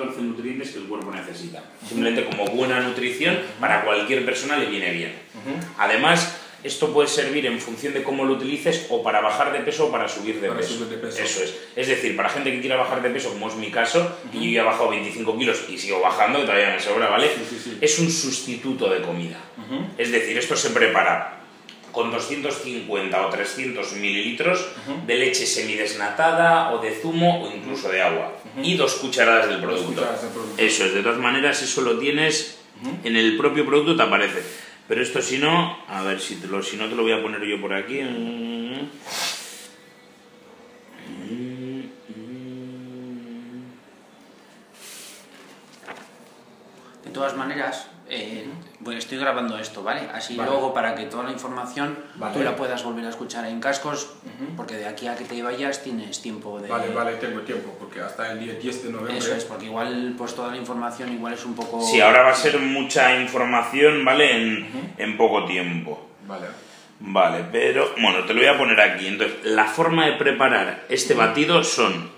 14 nutrientes que el cuerpo necesita. Simplemente como buena nutrición, para cualquier persona le viene bien. Además, esto puede servir en función de cómo lo utilices o para bajar de peso o para subir de peso. Eso es. Es decir, para gente que quiera bajar de peso, como es mi caso, y yo ya he bajado 25 kilos y sigo bajando, que todavía me sobra, ¿vale? Es un sustituto de comida. Es decir, esto se prepara con 250 o 300 mililitros de leche semidesnatada o de zumo o incluso de agua. Y 2 cucharadas del producto. Eso es. De todas maneras, eso lo tienes en el propio producto, te aparece. Pero esto si no, a ver, si no te lo voy a poner yo por aquí. De todas maneras, bueno, estoy grabando esto, ¿vale? Así luego para que toda la información tú la puedas volver a escuchar en cascos, porque de aquí a que te vayas tienes tiempo de... Vale, tengo tiempo, porque hasta el día 10 de noviembre... Eso es, porque igual pues toda la información igual es un poco... Sí, ahora va a ser mucha información, ¿vale? En poco tiempo. Vale, pero... Bueno, te lo voy a poner aquí. Entonces, la forma de preparar este batido son...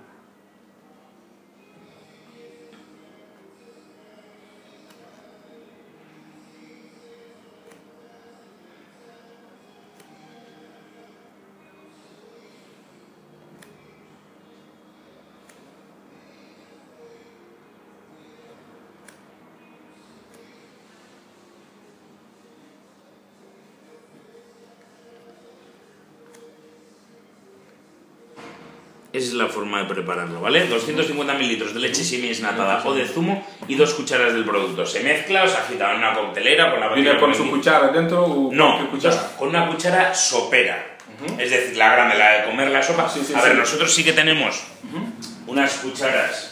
Esa es la forma de prepararlo, ¿vale? 250 mililitros de leche semidesnatada o de zumo y 2 cucharadas del producto. Se mezcla o se agita en una coctelera con la ¿Viene con su cuchara dentro o no, cuchara? Con una cuchara sopera. Es decir, la grande, la de comer la sopa. A ver, nosotros sí que tenemos unas cucharas,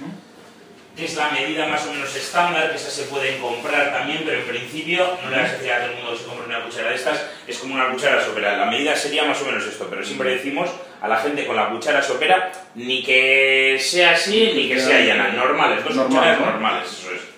que es la medida más o menos estándar, que esas se pueden comprar también, pero en principio no le vas a decir a todo el mundo que se compre una cuchara de estas, es como una cuchara sopera. La medida sería más o menos esto, pero siempre decimos a la gente con la cuchara sopera, ni que sea así, ni que sea llana, normales, 2 cucharas normales, eso es.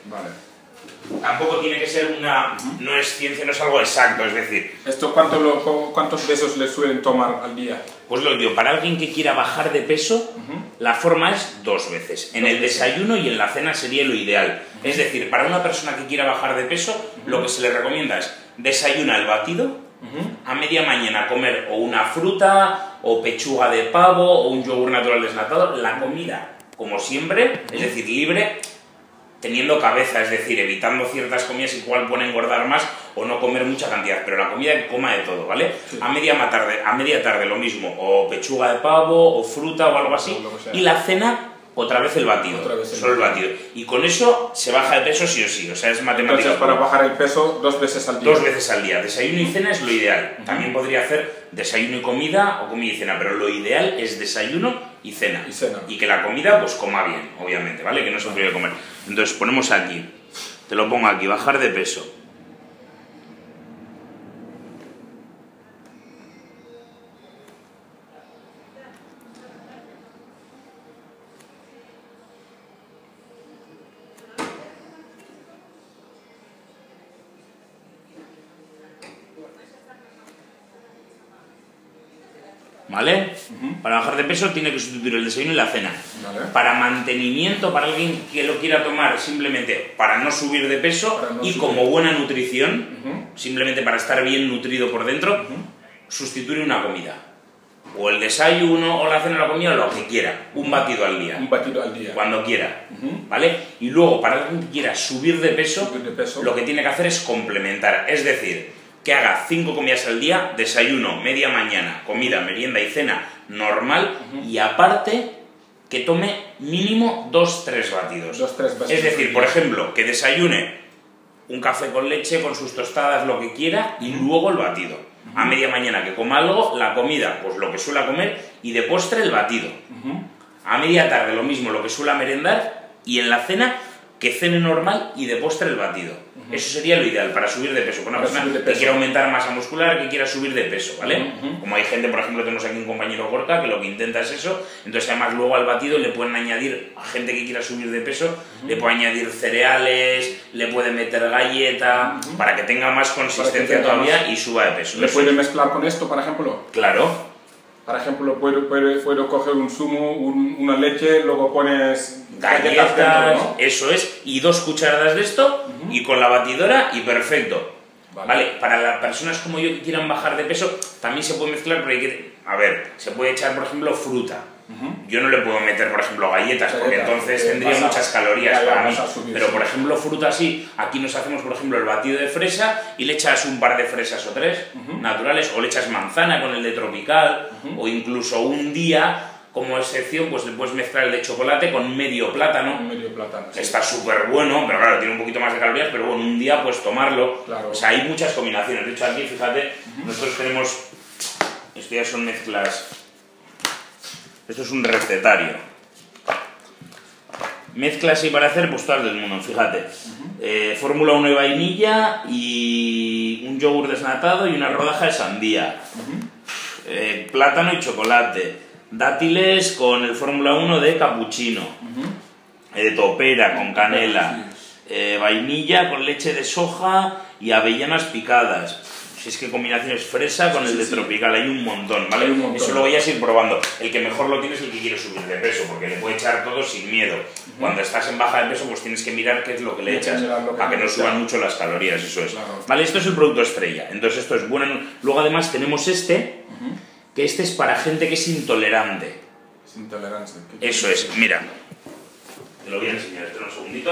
Tampoco tiene que ser una... No es ciencia, no es algo exacto, es decir... ¿Esto cuántos besos le suelen tomar al día? Pues lo digo, para alguien que quiera bajar de peso, la forma es 2 veces. En el desayuno y en la cena sería lo ideal. Es decir, para una persona que quiera bajar de peso, lo que se le recomienda es desayuna el batido, a media mañana comer o una fruta, o pechuga de pavo, o un yogur natural desnatado. La comida, como siempre, es decir, libre, teniendo cabeza, es decir, evitando ciertas comidas que igual pueden engordar más o no comer mucha cantidad, pero la comida que coma de todo, ¿vale? A media tarde lo mismo, o pechuga de pavo, o fruta o algo así, y la cena, otra vez el batido, solo el batido. Y con eso se baja de peso sí o sí, o sea, es matemática. Entonces, para bajar el peso, 2 veces al día. 2 veces al día, desayuno y cena es lo ideal. También podría hacer desayuno y comida, o comida y cena, pero lo ideal es desayuno y cena. Y que la comida, pues coma bien, obviamente, ¿vale? Que no se olvide comer. Entonces ponemos aquí, te lo pongo aquí, bajar de peso. ¿Vale? Para bajar de peso tiene que sustituir el desayuno y la cena. Para mantenimiento, para alguien que lo quiera tomar simplemente para no subir de peso y como buena nutrición, simplemente para estar bien nutrido por dentro, sustituir una comida. O el desayuno, o la cena, o la comida, lo que quiera. Un batido al día. Un batido al día. Cuando quiera. ¿Vale? Y luego, para alguien que quiera subir de peso, lo que tiene que hacer es complementar. Es decir, que haga 5 comidas al día, desayuno, media mañana, comida, merienda y cena normal, y aparte que tome mínimo 2-3 batidos. Es decir, por ejemplo, que desayune un café con leche, con sus tostadas, lo que quiera, y luego el batido. A media mañana que coma algo, la comida, pues lo que suele comer, y de postre el batido. A media tarde lo mismo, lo que suele merendar, y en la cena que cene normal y de postre el batido. Eso sería lo ideal para subir de peso. Con una persona que quiera aumentar masa muscular, que quiera subir de peso, ¿vale? Como hay gente, por ejemplo, tenemos aquí un compañero Gorka que lo que intenta es eso, entonces además luego al batido le pueden añadir, a gente que quiera subir de peso, le puede añadir cereales, le puede meter galleta, para que tenga más consistencia todavía y suba de peso. ¿Le puede mezclar con esto, por ejemplo? Claro. Por ejemplo, puedo coger un zumo, una leche, luego pones galletas dentro, ¿no? Eso es, y 2 cucharadas de esto, y con la batidora, y perfecto. Vale, para las personas como yo que quieran bajar de peso, también se puede mezclar, pero hay que... A ver, se puede echar, por ejemplo, fruta. Yo no le puedo meter, por ejemplo, galletas, porque entonces tendría muchas calorías para mí. Pero, por ejemplo, fruta sí. Aquí nos hacemos, por ejemplo, el batido de fresa y le echas un par de fresas o 3 naturales, o le echas manzana con el de tropical, o incluso un día, como excepción, pues le puedes mezclar el de chocolate con medio plátano. Medio plátano, sí. Está súper bueno, pero claro, tiene un poquito más de calorías, pero bueno, un día pues tomarlo. Claro. O sea, hay muchas combinaciones. De hecho, aquí, fíjate, nosotros tenemos... Esto ya son mezclas... Esto es un recetario. Mezclas y para hacer, pues todas del mundo, fíjate. Fórmula 1 de vainilla y un yogur desnatado y una rodaja de sandía. Plátano y chocolate. Dátiles con el Fórmula 1 de cappuccino. Topera con canela. Vainilla con leche de soja y avellanas picadas. Si es que combinaciones fresa con el de tropical, hay un montón, ¿vale? Eso lo voy a ir probando. El que mejor lo tiene es el que quiere subir de peso, porque le puede echar todo sin miedo. Cuando estás en baja de peso, pues tienes que mirar qué es lo que le echas, para que no suban mucho las calorías, eso es. Claro. Vale, esto es el producto estrella, entonces esto es bueno. Luego además tenemos este, que este es para gente que es intolerante. Es intolerancia. Eso es, mira. Te lo voy a enseñar, espera un segundito.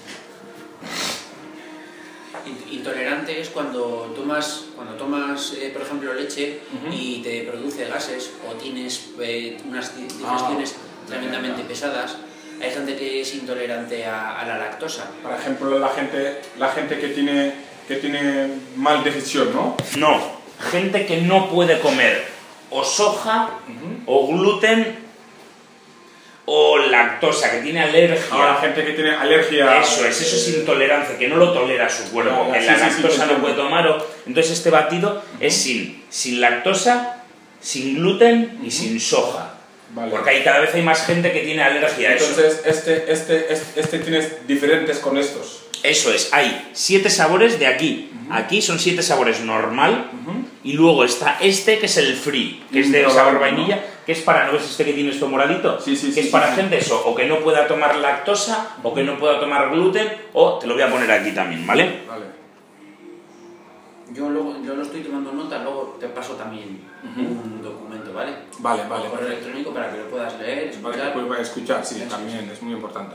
Intolerante es cuando tomas por ejemplo, leche y te produce gases o tienes unas digestiones tremendamente pesadas. Hay gente que es intolerante a la lactosa. Por ejemplo, la gente que tiene mal digestión, ¿no? No, gente que no puede comer o soja o gluten o lactosa, que tiene alergia. La gente que tiene alergia... Eso es intolerancia, que no lo tolera su cuerpo, que la lactosa no puede tomar. Entonces este batido es sin lactosa, sin gluten y sin soja. Vale. Porque cada vez hay más gente que tiene alergia a eso. Entonces este tienes diferentes con estos. Eso es, hay 7 sabores de aquí. Aquí son 7 sabores normal. Y luego está este que es el free, que es de sabor vainilla, que es para, ¿no ves este que tiene esto moradito? Que es para gente eso, o que no pueda tomar lactosa, o que no pueda tomar gluten, o te lo voy a poner aquí también, ¿vale? Vale. Yo lo estoy tomando nota, luego te paso también un documento, ¿vale? Vale. Un correo electrónico para que lo puedas leer, escuchar. Para que puedas escuchar, sí, también es muy importante.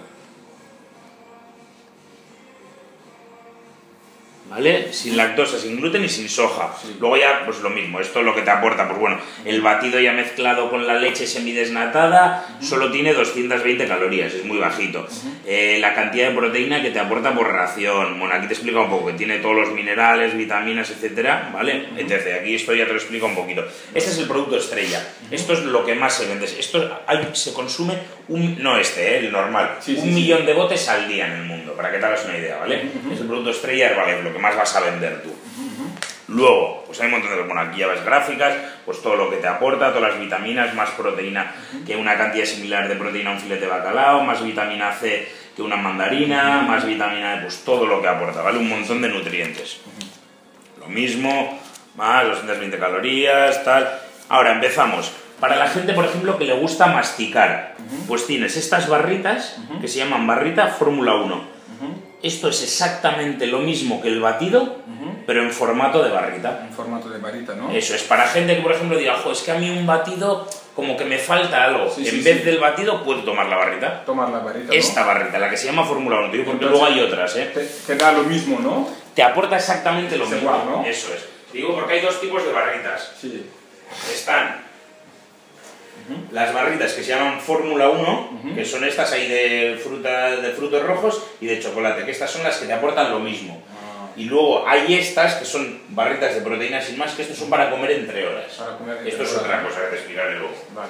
¿Vale? Sin lactosa, sin gluten y sin soja. Luego ya, pues lo mismo, esto es lo que te aporta, pues bueno, el batido ya mezclado con la leche semidesnatada solo tiene 220 calorías, es muy bajito. La cantidad de proteína que te aporta por ración, bueno, aquí te explica un poco, que tiene todos los minerales, vitaminas, etcétera, ¿vale? Entonces, aquí esto ya te lo explico un poquito. Este es el producto estrella, esto es lo que más se vende, esto se consume, el normal, 1 millón de botes al día en el mundo, para que te hagas una idea, ¿vale? Es el producto estrella Herbalife, lo que más vas a vender tú. Luego, pues hay un montón de... Bueno, aquí ya ves gráficas, pues todo lo que te aporta, todas las vitaminas, más proteína que una cantidad similar de proteína a un filete de bacalao, más vitamina C que una mandarina, más vitamina E, pues todo lo que aporta, ¿vale? Un montón de nutrientes. Lo mismo, más 220 calorías, tal... Ahora, empezamos. Para la gente, por ejemplo, que le gusta masticar, pues tienes estas barritas que se llaman barrita Fórmula 1. Esto es exactamente lo mismo que el batido, pero en formato de barrita. En formato de barrita, ¿no? Eso es para gente que, por ejemplo, diga, es que a mí un batido como que me falta algo. En vez del batido, puedo tomar la barrita. Tomar la barrita, ¿no? Esta barrita, la que se llama Fórmula 1, porque entonces, luego hay otras, ¿eh? Te da lo mismo, ¿no? Te aporta exactamente lo mismo. Igual, ¿no? Eso es. Digo porque hay 2 tipos de barritas. Sí. Están las barritas que se llaman Fórmula 1, que son estas ahí de frutos rojos y de chocolate, que estas son las que te aportan lo mismo. Y luego hay estas que son barritas de proteína sin más, que estos son para comer entre horas. Esto es otra cosa que te explicaré luego. Vale.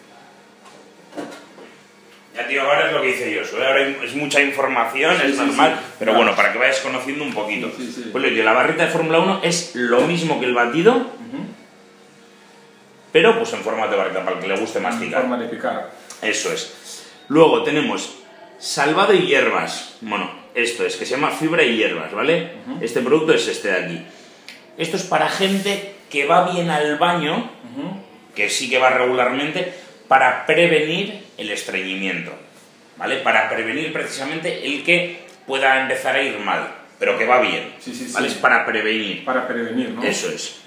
Ya tío, ahora es lo que hice yo, ahora es mucha información, es normal, pero bueno, para que vayas conociendo un poquito. Pues tío, la barrita de Fórmula 1 es lo mismo que el batido, pero pues en forma de barrita, para el que le guste masticar. En forma de picar. Eso es. Luego tenemos salvado y hierbas. Bueno, esto es, que se llama fibra y hierbas, ¿vale? Este producto es este de aquí. Esto es para gente que va bien al baño, que sí que va regularmente, para prevenir el estreñimiento, ¿vale? Para prevenir precisamente el que pueda empezar a ir mal, pero que va bien, ¿vale? Es para prevenir. Para prevenir, ¿no? Eso es.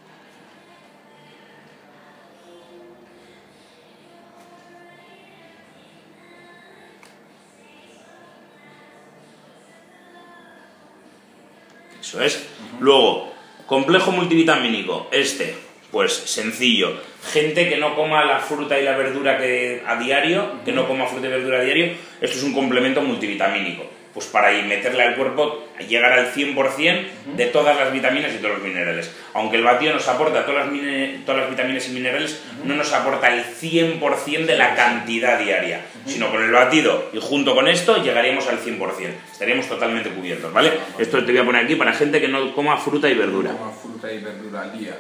Eso es. Luego, complejo multivitamínico. Pues sencillo. Gente que no coma la fruta y la verdura a diario, que no coma fruta y verdura a diario, esto es un complemento multivitamínico. Pues para meterle al cuerpo, llegar al 100% de todas las vitaminas y todos los minerales. Aunque el batido nos aporta todas las vitaminas y minerales, no nos aporta el 100% de la cantidad diaria. Sino con el batido y junto con esto llegaríamos al 100%. Estaríamos totalmente cubiertos, ¿vale? Esto te voy a poner aquí para gente que no coma fruta y verdura. No coma fruta y verdura al día.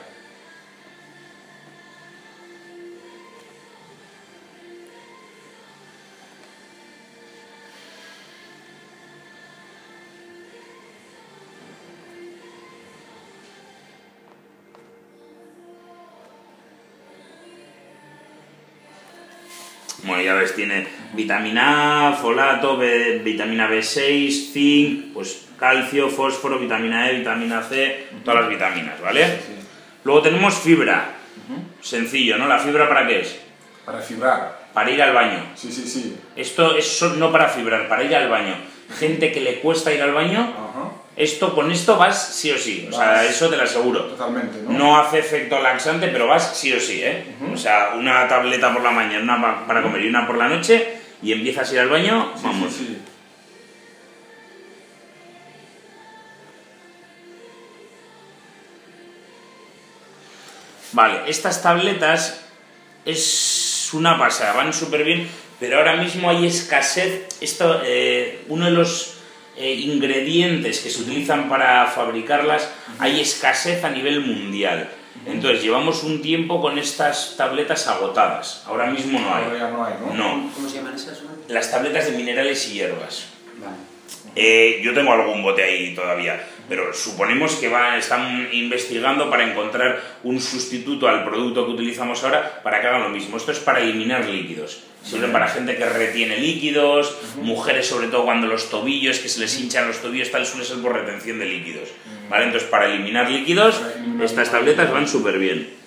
Bueno, ya ves, tiene vitamina A, folato, vitamina B6, zinc, pues calcio, fósforo, vitamina E, vitamina C, todas las vitaminas, ¿vale? Sí. Luego tenemos fibra. Sencillo, ¿no? ¿La fibra para qué es? Para fibrar. Para ir al baño. Sí. Esto es no para fibrar, para ir al baño. Gente que le cuesta ir al baño, con esto vas sí o sí. O sea, eso te lo aseguro. Totalmente, ¿no? No hace efecto laxante, pero vas sí o sí, ¿eh? O sea, una tableta por la mañana, una para comer y una por la noche, y empiezas a ir al baño, vamos. Sí. Vale, estas tabletas es una pasada, van súper bien, pero ahora mismo hay escasez. Uno de los ingredientes que se utilizan para fabricarlas, hay escasez a nivel mundial. Entonces llevamos un tiempo con estas tabletas agotadas. Ahora mismo no hay. Ahora no hay, ¿no? No. ¿Cómo se llaman esas? Las tabletas de minerales y hierbas. Vale. Yo tengo algún bote ahí todavía, pero suponemos que están investigando para encontrar un sustituto al producto que utilizamos ahora para que hagan lo mismo. Esto es para eliminar líquidos. Sirven para gente que retiene líquidos, mujeres sobre todo cuando los tobillos, que se les hinchan los tobillos, tal, suele ser por retención de líquidos. ¿Vale? Entonces para eliminar líquidos, estas tabletas van súper bien.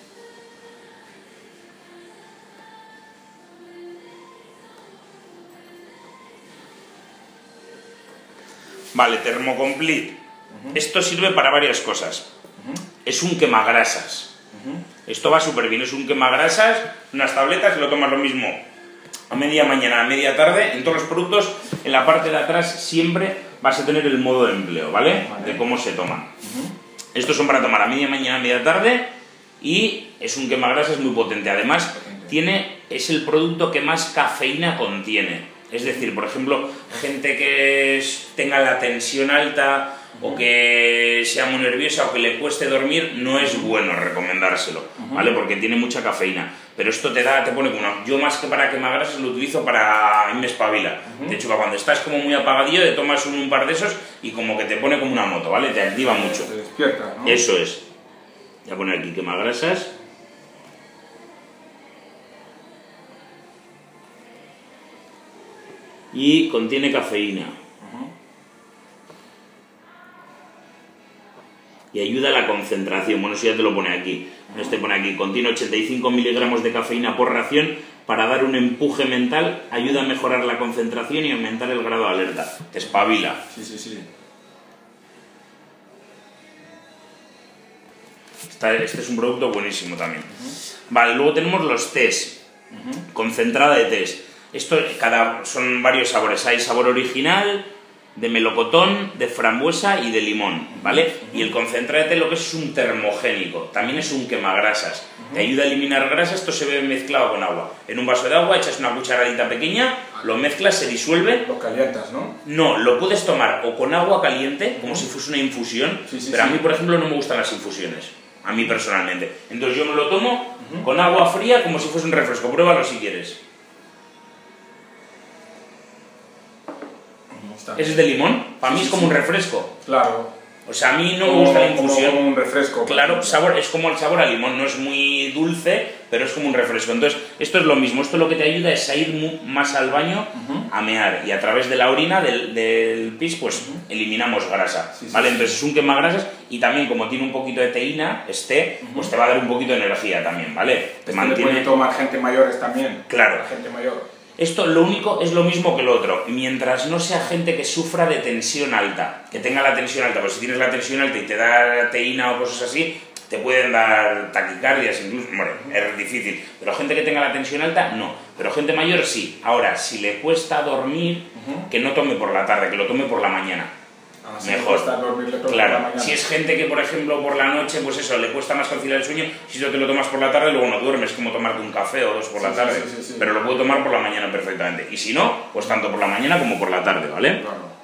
Vale, Thermocomplete. Esto sirve para varias cosas. Es un quemagrasas. Esto va súper bien, es un quemagrasas, unas tabletas, lo tomas lo mismo a media mañana, a media tarde. En todos los productos, en la parte de atrás siempre vas a tener el modo de empleo, ¿vale? De cómo se toman. Estos son para tomar a media mañana, a media tarde, y es un quemagrasas muy potente. Además, es el producto que más cafeína contiene. Es decir, por ejemplo, gente que tenga la tensión alta o que sea muy nerviosa o que le cueste dormir, no es bueno recomendárselo, ¿vale? Porque tiene mucha cafeína. Pero esto te pone como yo más que para quemagrasas lo utilizo para... me espabila. De hecho, cuando estás como muy apagadillo, te tomas un par de esos y como que te pone como una moto, ¿vale? Te activa mucho. Te despierta, ¿no? Eso es. Voy a poner aquí quemagrasas. Y contiene cafeína. Y ayuda a la concentración. Bueno, eso ya te lo pone aquí. Este pone aquí, contiene 85 miligramos de cafeína por ración para dar un empuje mental, ayuda a mejorar la concentración y aumentar el grado de alerta. Te espabila. Sí. Este es un producto buenísimo también. Vale, luego tenemos los tés. Concentrada de tés. Son varios sabores. Hay sabor original, de melocotón, de frambuesa y de limón, ¿vale? Y el concentrado de té lo que es un termogénico, también es un quemagrasas. Te ayuda a eliminar grasa. Esto se ve mezclado con agua. En un vaso de agua echas una cucharadita pequeña, lo mezclas, se disuelve. Lo calientas, ¿no? No, lo puedes tomar o con agua caliente, como si fuese una infusión, pero a mí, por ejemplo, no me gustan las infusiones. A mí personalmente. Entonces yo me lo tomo con agua fría como si fuese un refresco. Pruébalo si quieres. Ese es de limón. Para mí es como un refresco. Claro. O sea, a mí no me gusta la infusión. Como un refresco. Claro, sabor, es como el sabor a limón, no es muy dulce, pero es como un refresco. Entonces, esto es lo mismo, esto lo que te ayuda es a ir más al baño a mear, y a través de la orina, del pis, pues eliminamos grasa, ¿vale? Entonces es un quemagrasas, y también como tiene un poquito de teína, pues te va a dar un poquito de energía también, ¿vale? Te mantiene... puede tomar gente mayores también. Claro. La gente mayor. Esto lo único es lo mismo que lo otro, mientras no sea gente que sufra de tensión alta, que tenga la tensión alta, pues si tienes la tensión alta y te da teína o cosas así, te pueden dar taquicardias, incluso, bueno, es difícil, pero gente que tenga la tensión alta, no, pero gente mayor sí. Ahora, si le cuesta dormir, que no tome por la tarde, que lo tome por la mañana. Mejor. Claro, si es gente que, por ejemplo, por la noche, pues eso, le cuesta más conciliar el sueño, si eso te lo tomas por la tarde, luego no duermes, como tomarte un café o dos por la tarde, pero lo puedo tomar por la mañana perfectamente, y si no, pues tanto por la mañana como por la tarde, ¿vale? Claro.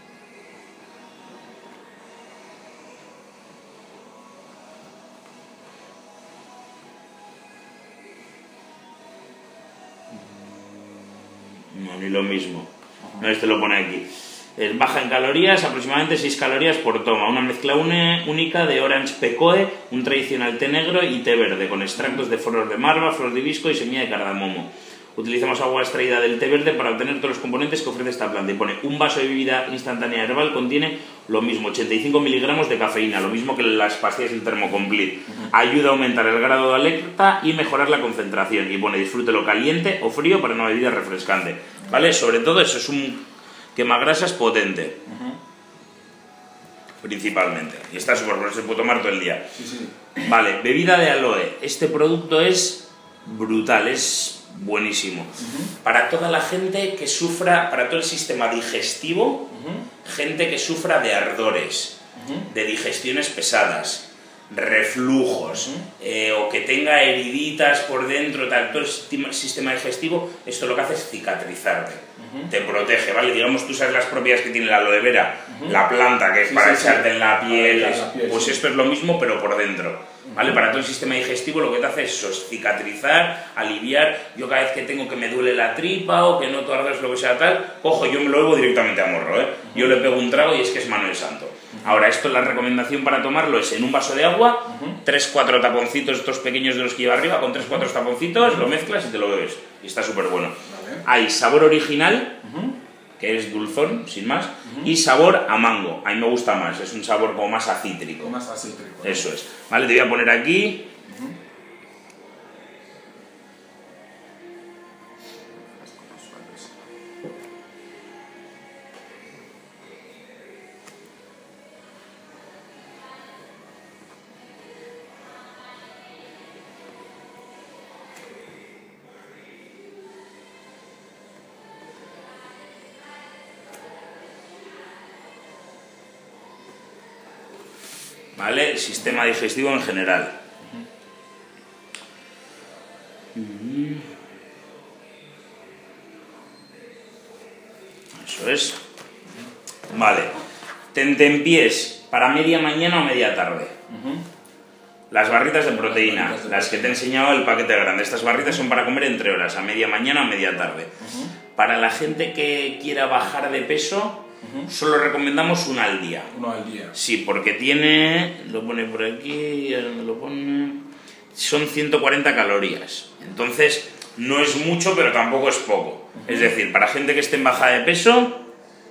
No, ni lo mismo. No, este lo pone aquí. Es baja en calorías, aproximadamente 6 calorías por toma. Una mezcla única de Orange Pekoe, un tradicional té negro y té verde, con extractos de flor de marva, flor de hibisco y semilla de cardamomo. Utilizamos agua extraída del té verde para obtener todos los componentes que ofrece esta planta. Y pone, un vaso de bebida instantánea herbal contiene lo mismo, 85 miligramos de cafeína, lo mismo que las pastillas del Thermocomplete. Ayuda a aumentar el grado de alerta y mejorar la concentración. Y pone, disfrútelo caliente o frío para una bebida refrescante. ¿Vale? Sobre todo eso, es un quemagrasas potente. Principalmente. Y está súper bueno, se puede tomar todo el día. Vale, bebida de aloe. Este producto es brutal, es buenísimo. Para toda la gente que sufra, para todo el sistema digestivo, gente que sufra de ardores, de digestiones pesadas, reflujos, o que tenga heriditas por dentro, todo el sistema digestivo, esto lo que hace es cicatrizarte. Te protege, ¿vale? Digamos, tú sabes las propiedades que tiene la aloe vera, la planta que es para echarte en la piel, pues esto es lo mismo pero por dentro, ¿vale? Para todo el sistema digestivo lo que te hace es eso, es cicatrizar, aliviar. Yo cada vez que tengo que me duele la tripa o que noto ardores, lo que sea tal, cojo, yo me lo bebo directamente a morro, yo le pego un trago y es que es Manuel Santo. Ahora, esto, la recomendación para tomarlo es en un vaso de agua, 3-4 taponcitos estos pequeños de los que lleva arriba, con 3-4 taponcitos, lo mezclas y te lo bebes, y está súper bueno. Hay sabor original, que es dulzón, sin más, y sabor a mango. A mí me gusta más, es un sabor como más acítrico. Más acítrico. Eso es. Vale, te voy a poner aquí. ¿Vale? El sistema digestivo en general. Eso es. Vale. Tentempiés para media mañana o media tarde. Las barritas de proteína, las que te he enseñado el paquete grande. Estas barritas son para comer entre horas, a media mañana o media tarde. Para la gente que quiera bajar de peso, solo recomendamos una al día. Uno al día. Sí, porque tiene, lo pone por aquí, lo pone, son 140 calorías. Entonces, no es mucho, pero tampoco es poco. Es decir, para gente que esté en bajada de peso,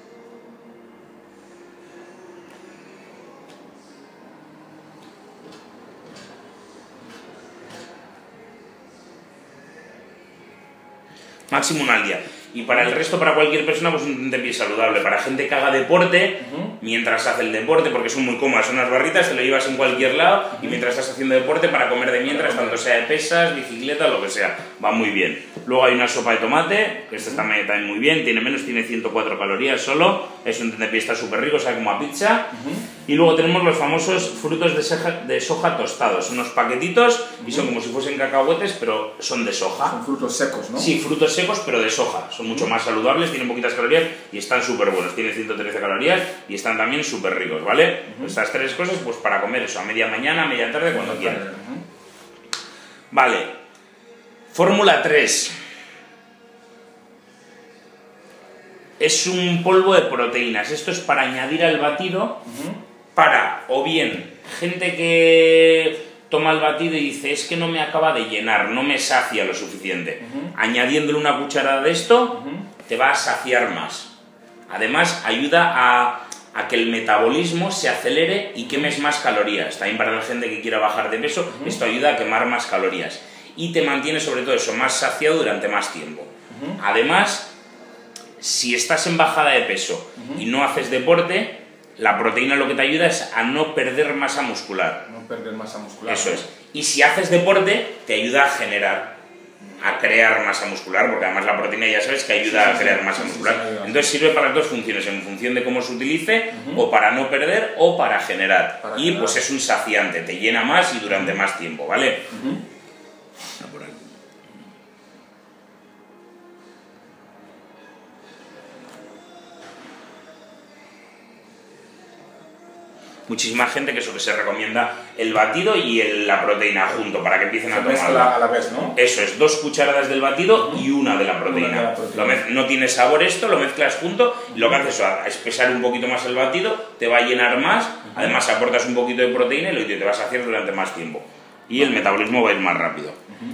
máximo una al día. Y para el resto, para cualquier persona, pues un tentempié saludable. Para gente que haga deporte, mientras hace el deporte, porque son muy cómodas, son unas barritas, te lo llevas en cualquier lado, y mientras estás haciendo deporte, para comer de mientras, tanto sea de pesas, bicicleta, lo que sea, va muy bien. Luego hay una sopa de tomate, que esta está también muy bien, tiene 104 calorías solo, es un tentempié, está súper rico, sabe como a pizza. Y luego tenemos los famosos frutos de soja tostados, son unos paquetitos, y son como si fuesen cacahuetes, pero son de soja. Son frutos secos, ¿no? Sí, frutos secos, pero de soja. Son mucho más saludables, tienen poquitas calorías y están súper buenos. Tienen 113 calorías y están también súper ricos, ¿vale? Estas tres cosas, pues para comer eso, a media mañana, a media tarde, cuando quieras. Vale. Fórmula 3. Es un polvo de proteínas. Esto es para añadir al batido para, o bien, gente que toma el batido y dice, es que no me acaba de llenar, no me sacia lo suficiente. Añadiéndole una cucharada de esto, te va a saciar más. Además, ayuda a que el metabolismo se acelere y quemes más calorías. También para la gente que quiera bajar de peso, esto ayuda a quemar más calorías. Y te mantiene, sobre todo eso, más saciado durante más tiempo. Además, si estás en bajada de peso y no haces deporte, la proteína lo que te ayuda es a no perder masa muscular. No perder masa muscular. Eso es. Y si haces deporte, te ayuda a generar, a crear masa muscular, porque además la proteína ya sabes que ayuda a crear masa muscular. Entonces sirve para las dos funciones, en función de cómo se utilice, o para no perder, o para generar. Y pues es un saciante, te llena más y durante más tiempo, ¿vale? Por aquí. Muchísima gente que eso que se recomienda el batido y la proteína junto para que empiecen a tomarla a la vez, ¿no? Eso es, 2 cucharadas del batido y una de la proteína. No tiene sabor esto, lo mezclas junto y lo que haces es espesar un poquito más el batido, te va a llenar más, además aportas un poquito de proteína y lo que te vas a hacer durante más tiempo. Y el metabolismo va a ir más rápido.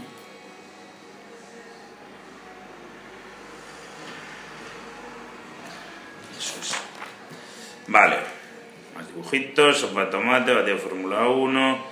Eso es. Vale. Más dibujitos, sopa de tomate, batido de Fórmula 1.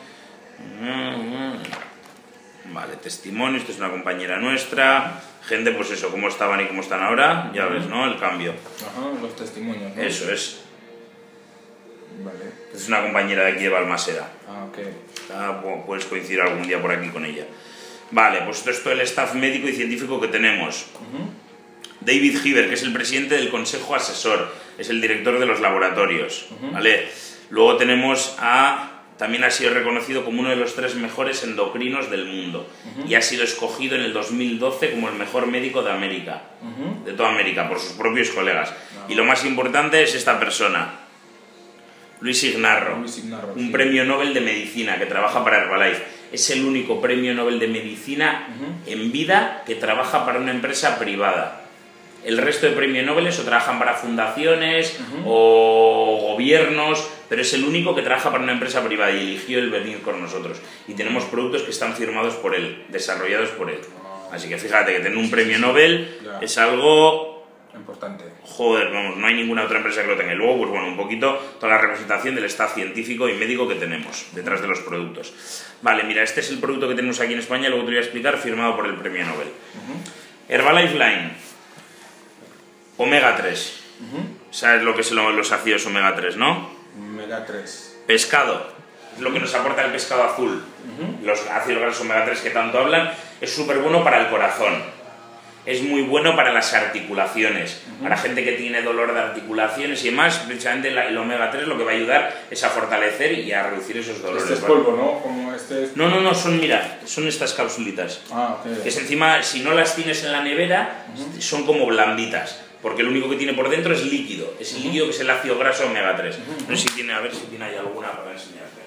Vale, testimonio, esto es una compañera nuestra. Gente, pues eso, cómo estaban y cómo están ahora, ya ves, ¿no? El cambio. Ajá, los testimonios, ¿no? Eso es. Vale. Es una compañera de aquí de Balmaseda. Ah, ok. Puedes coincidir algún día por aquí con ella. Vale, pues esto es todo el staff médico y científico que tenemos. David Heber, que es el presidente del Consejo Asesor, es el director de los laboratorios, ¿vale? Luego tenemos también ha sido reconocido como uno de los 3 mejores endocrinos del mundo y ha sido escogido en el 2012 como el mejor médico de América, de toda América, por sus propios colegas. Y lo más importante es esta persona, Luis Ignarro, un premio Nobel de Medicina que trabaja para Herbalife. Es el único premio Nobel de Medicina en vida que trabaja para una empresa privada. El resto de premios Nobel o trabajan para fundaciones o gobiernos, pero es el único que trabaja para una empresa privada y eligió el venir con nosotros. Y tenemos productos que están firmados por él, desarrollados por él. Así que fíjate que tener un premio Nobel es algo importante. Joder, vamos, no hay ninguna otra empresa que lo tenga. Y luego, pues bueno, un poquito toda la representación del staff científico y médico que tenemos detrás de los productos. Vale, mira, este es el producto que tenemos aquí en España, luego te voy a explicar, firmado por el premio Nobel. Herbalife Line. Omega 3. ¿Sabes lo que son los ácidos omega 3, no? Omega 3. Pescado. Es lo que nos aporta el pescado azul. Los ácidos grasos omega 3 que tanto hablan. Es súper bueno para el corazón. Es muy bueno para las articulaciones. Para gente que tiene dolor de articulaciones y demás, precisamente el omega 3 lo que va a ayudar es a fortalecer y a reducir esos dolores. Este es polvo, ¿no? Como este es... No, son estas capsulitas. Ok. Que es encima, si no las tienes en la nevera, son como blanditas. Porque lo único que tiene por dentro es líquido. Es el líquido que es el ácido graso omega 3. No sé si tiene, a ver si tiene ahí alguna para enseñarte.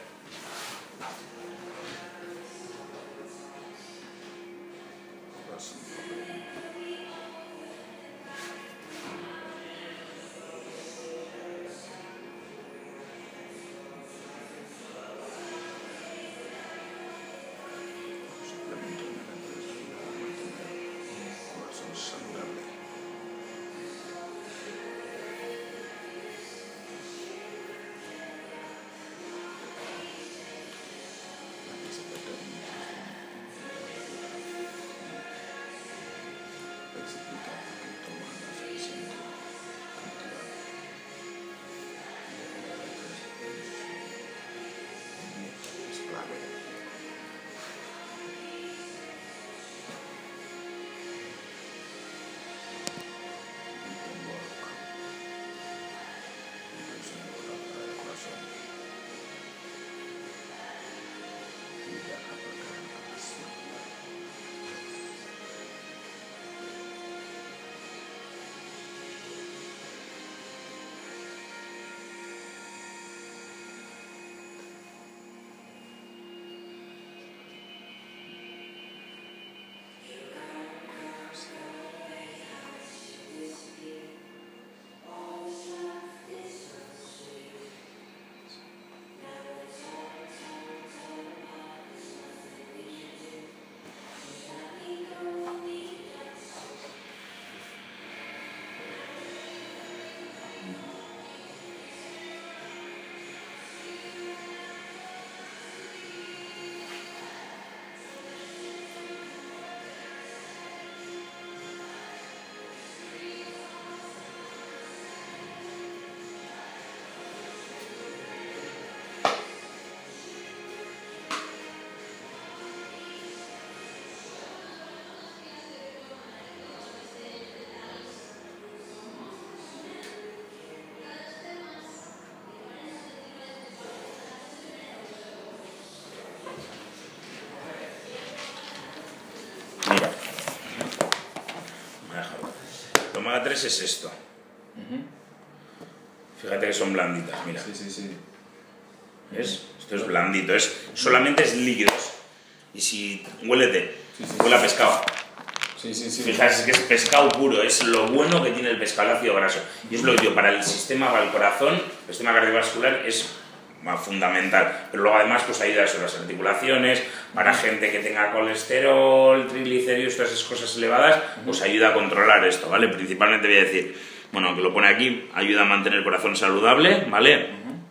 omega 3 es esto. Fíjate que son blanditas, mira. Sí. ¿Ves? Esto es blandito, solamente es líquidos. Y si huélete, huele a pescado. Fijaos, es que es pescado puro, es lo bueno que tiene el pescado, el ácido graso. Y es lo que digo, para el sistema, para el corazón, el sistema cardiovascular es fundamental. Pero luego además pues ayuda a eso, las articulaciones, para gente que tenga colesterol, triglicéridos, todas esas cosas elevadas, pues ayuda a controlar esto, ¿vale? Principalmente voy a decir, bueno, que lo pone aquí, ayuda a mantener el corazón saludable, ¿vale?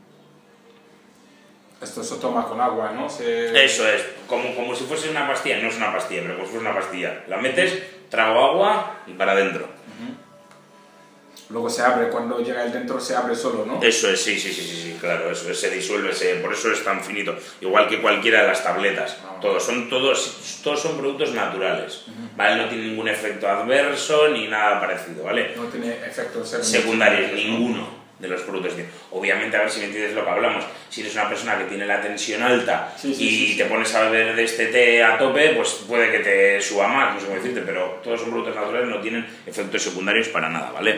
Esto se toma con agua, ¿no? Eso es, como si fuese una pastilla, no es una pastilla, pero como si fuese una pastilla. La metes, trago agua y para adentro. Luego se abre, cuando llega el dentro se abre solo, ¿no? Eso es, sí, claro, eso es, se disuelve, por eso es tan finito. Igual que cualquiera de las tabletas. Todos son productos naturales, ¿vale? No tiene ningún efecto adverso ni nada parecido, ¿vale? No tiene efectos secundarios, ninguno de los productos. Obviamente, a ver si me entiendes lo que hablamos, si eres una persona que tiene la tensión alta y te pones a beber de este té a tope, pues puede que te suba más, no sé cómo decirte, pero todos son productos naturales, no tienen efectos secundarios para nada, ¿vale?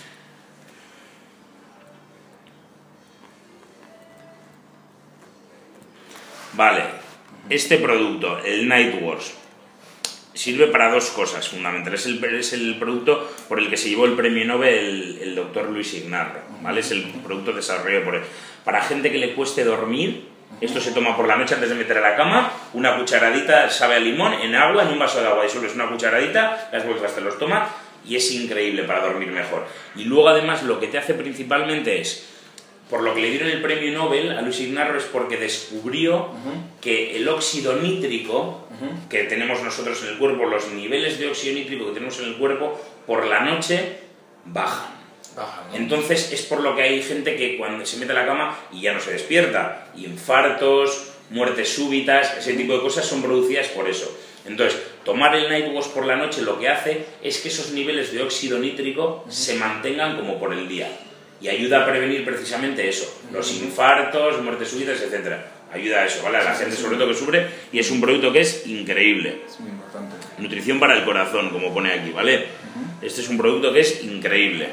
Vale, este producto, el Nightworks, sirve para dos cosas fundamentales. Es el producto por el que se llevó el premio Nobel el doctor Luis Ignarro, ¿vale? Es el producto desarrollado por él. Para gente que le cueste dormir, esto se toma por la noche antes de meter a la cama, una cucharadita, sabe a limón, en agua, en un vaso de agua, y solo es una cucharadita, las vueltas te los toma y es increíble para dormir mejor. Y luego además lo que te hace principalmente es, por lo que le dieron el premio Nobel a Luis Ignarro, es porque descubrió que el óxido nítrico que tenemos nosotros en el cuerpo, los niveles de óxido nítrico que tenemos en el cuerpo, por la noche bajan. Entonces es por lo que hay gente que cuando se mete a la cama y ya no se despierta. Infartos, muertes súbitas, ese tipo de cosas son producidas por eso. Entonces, tomar el Nightworks por la noche lo que hace es que esos niveles de óxido nítrico se mantengan como por el día. Y ayuda a prevenir precisamente eso, los infartos, muertes súbitas, etc. Ayuda a eso, ¿vale? A la gente sobre todo que sufre, y es un producto que es increíble. Es muy importante. Nutrición para el corazón, como pone aquí, ¿vale? Este es un producto que es increíble.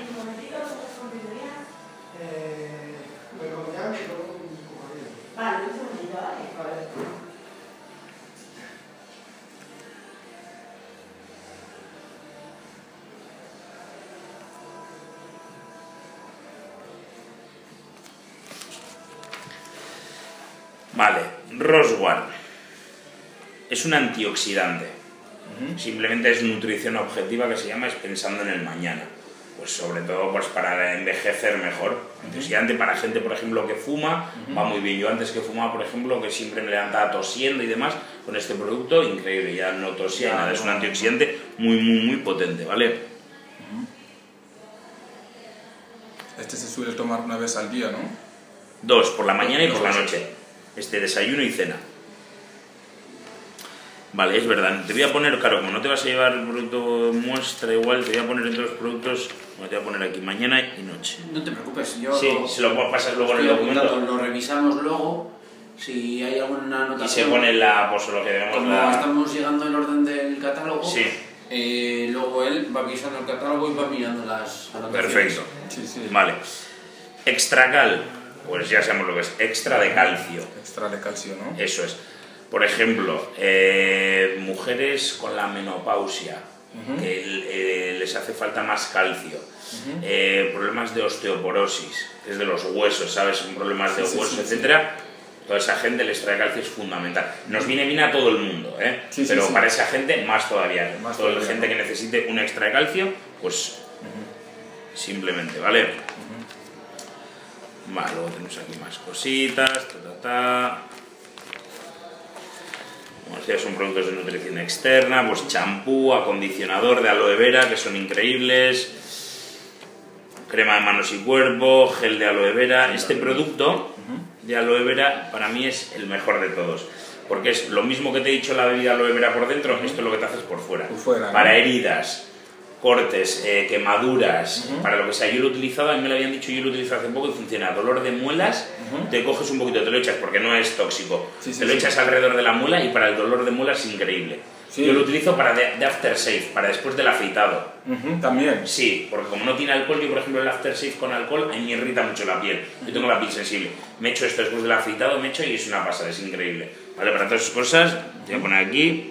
Vale, Roswell es un antioxidante. Simplemente es nutrición objetiva que se llama es pensando en el mañana. Pues sobre todo pues para envejecer mejor. Antioxidante para gente, por ejemplo, que fuma, va muy bien. Yo antes que fumaba, por ejemplo, que siempre me levantaba tosiendo y demás, con este producto, increíble, ya no tosía y nada. Es un antioxidante muy potente, ¿vale? Este se suele tomar una vez al día, ¿no? Dos, por la mañana y por la noche. Desayuno y cena. Vale, es verdad. Te voy a poner, claro, como no te vas a llevar el producto muestra igual, te voy a poner entre los productos, te voy a poner aquí mañana y noche. No te preocupes, yo se lo puedo pasar luego en el documento. Lo revisamos luego, si hay alguna anotación. Y se pone la posología, digamos. Como estamos llegando en orden del catálogo, sí. Luego él va visando el catálogo y va mirando las anotaciones. Perfecto. Sí. Vale. Extracal. Pues ya sabemos lo que es, extra de calcio. Extra de calcio, ¿no? Eso es. Por ejemplo, mujeres con la menopausia, que les hace falta más calcio. Problemas de osteoporosis, que es de los huesos, ¿sabes? Problemas de huesos, etcétera. Toda esa gente, el extra de calcio es fundamental. Nos viene bien a todo el mundo, pero para esa gente más todavía. Toda la gente que necesite un extra de calcio, pues simplemente, ¿vale? Vale, luego tenemos aquí más cositas, Bueno, ya son productos de nutrición externa, pues champú, acondicionador de aloe vera, que son increíbles, crema de manos y cuerpo, gel de aloe vera. Este producto de aloe vera para mí es el mejor de todos, porque es lo mismo que te he dicho la bebida aloe vera por dentro, esto es lo que te haces por fuera. Para heridas, cortes, quemaduras, para lo que sea. Yo lo he utilizado, a mí me lo habían dicho, yo lo he utilizado hace poco y funciona. Dolor de muelas, te coges un poquito, te lo echas porque no es tóxico. Te lo echas alrededor de la muela y para el dolor de muelas es increíble. Sí. Yo lo utilizo para de aftershave, para después del afeitado. También. Sí, porque como no tiene alcohol, yo por ejemplo el aftershave con alcohol a mí me irrita mucho la piel. Yo tengo la piel sensible. Me echo esto después del afeitado, me echo y es una pasada, es increíble. Vale, para todas esas cosas, voy a poner aquí.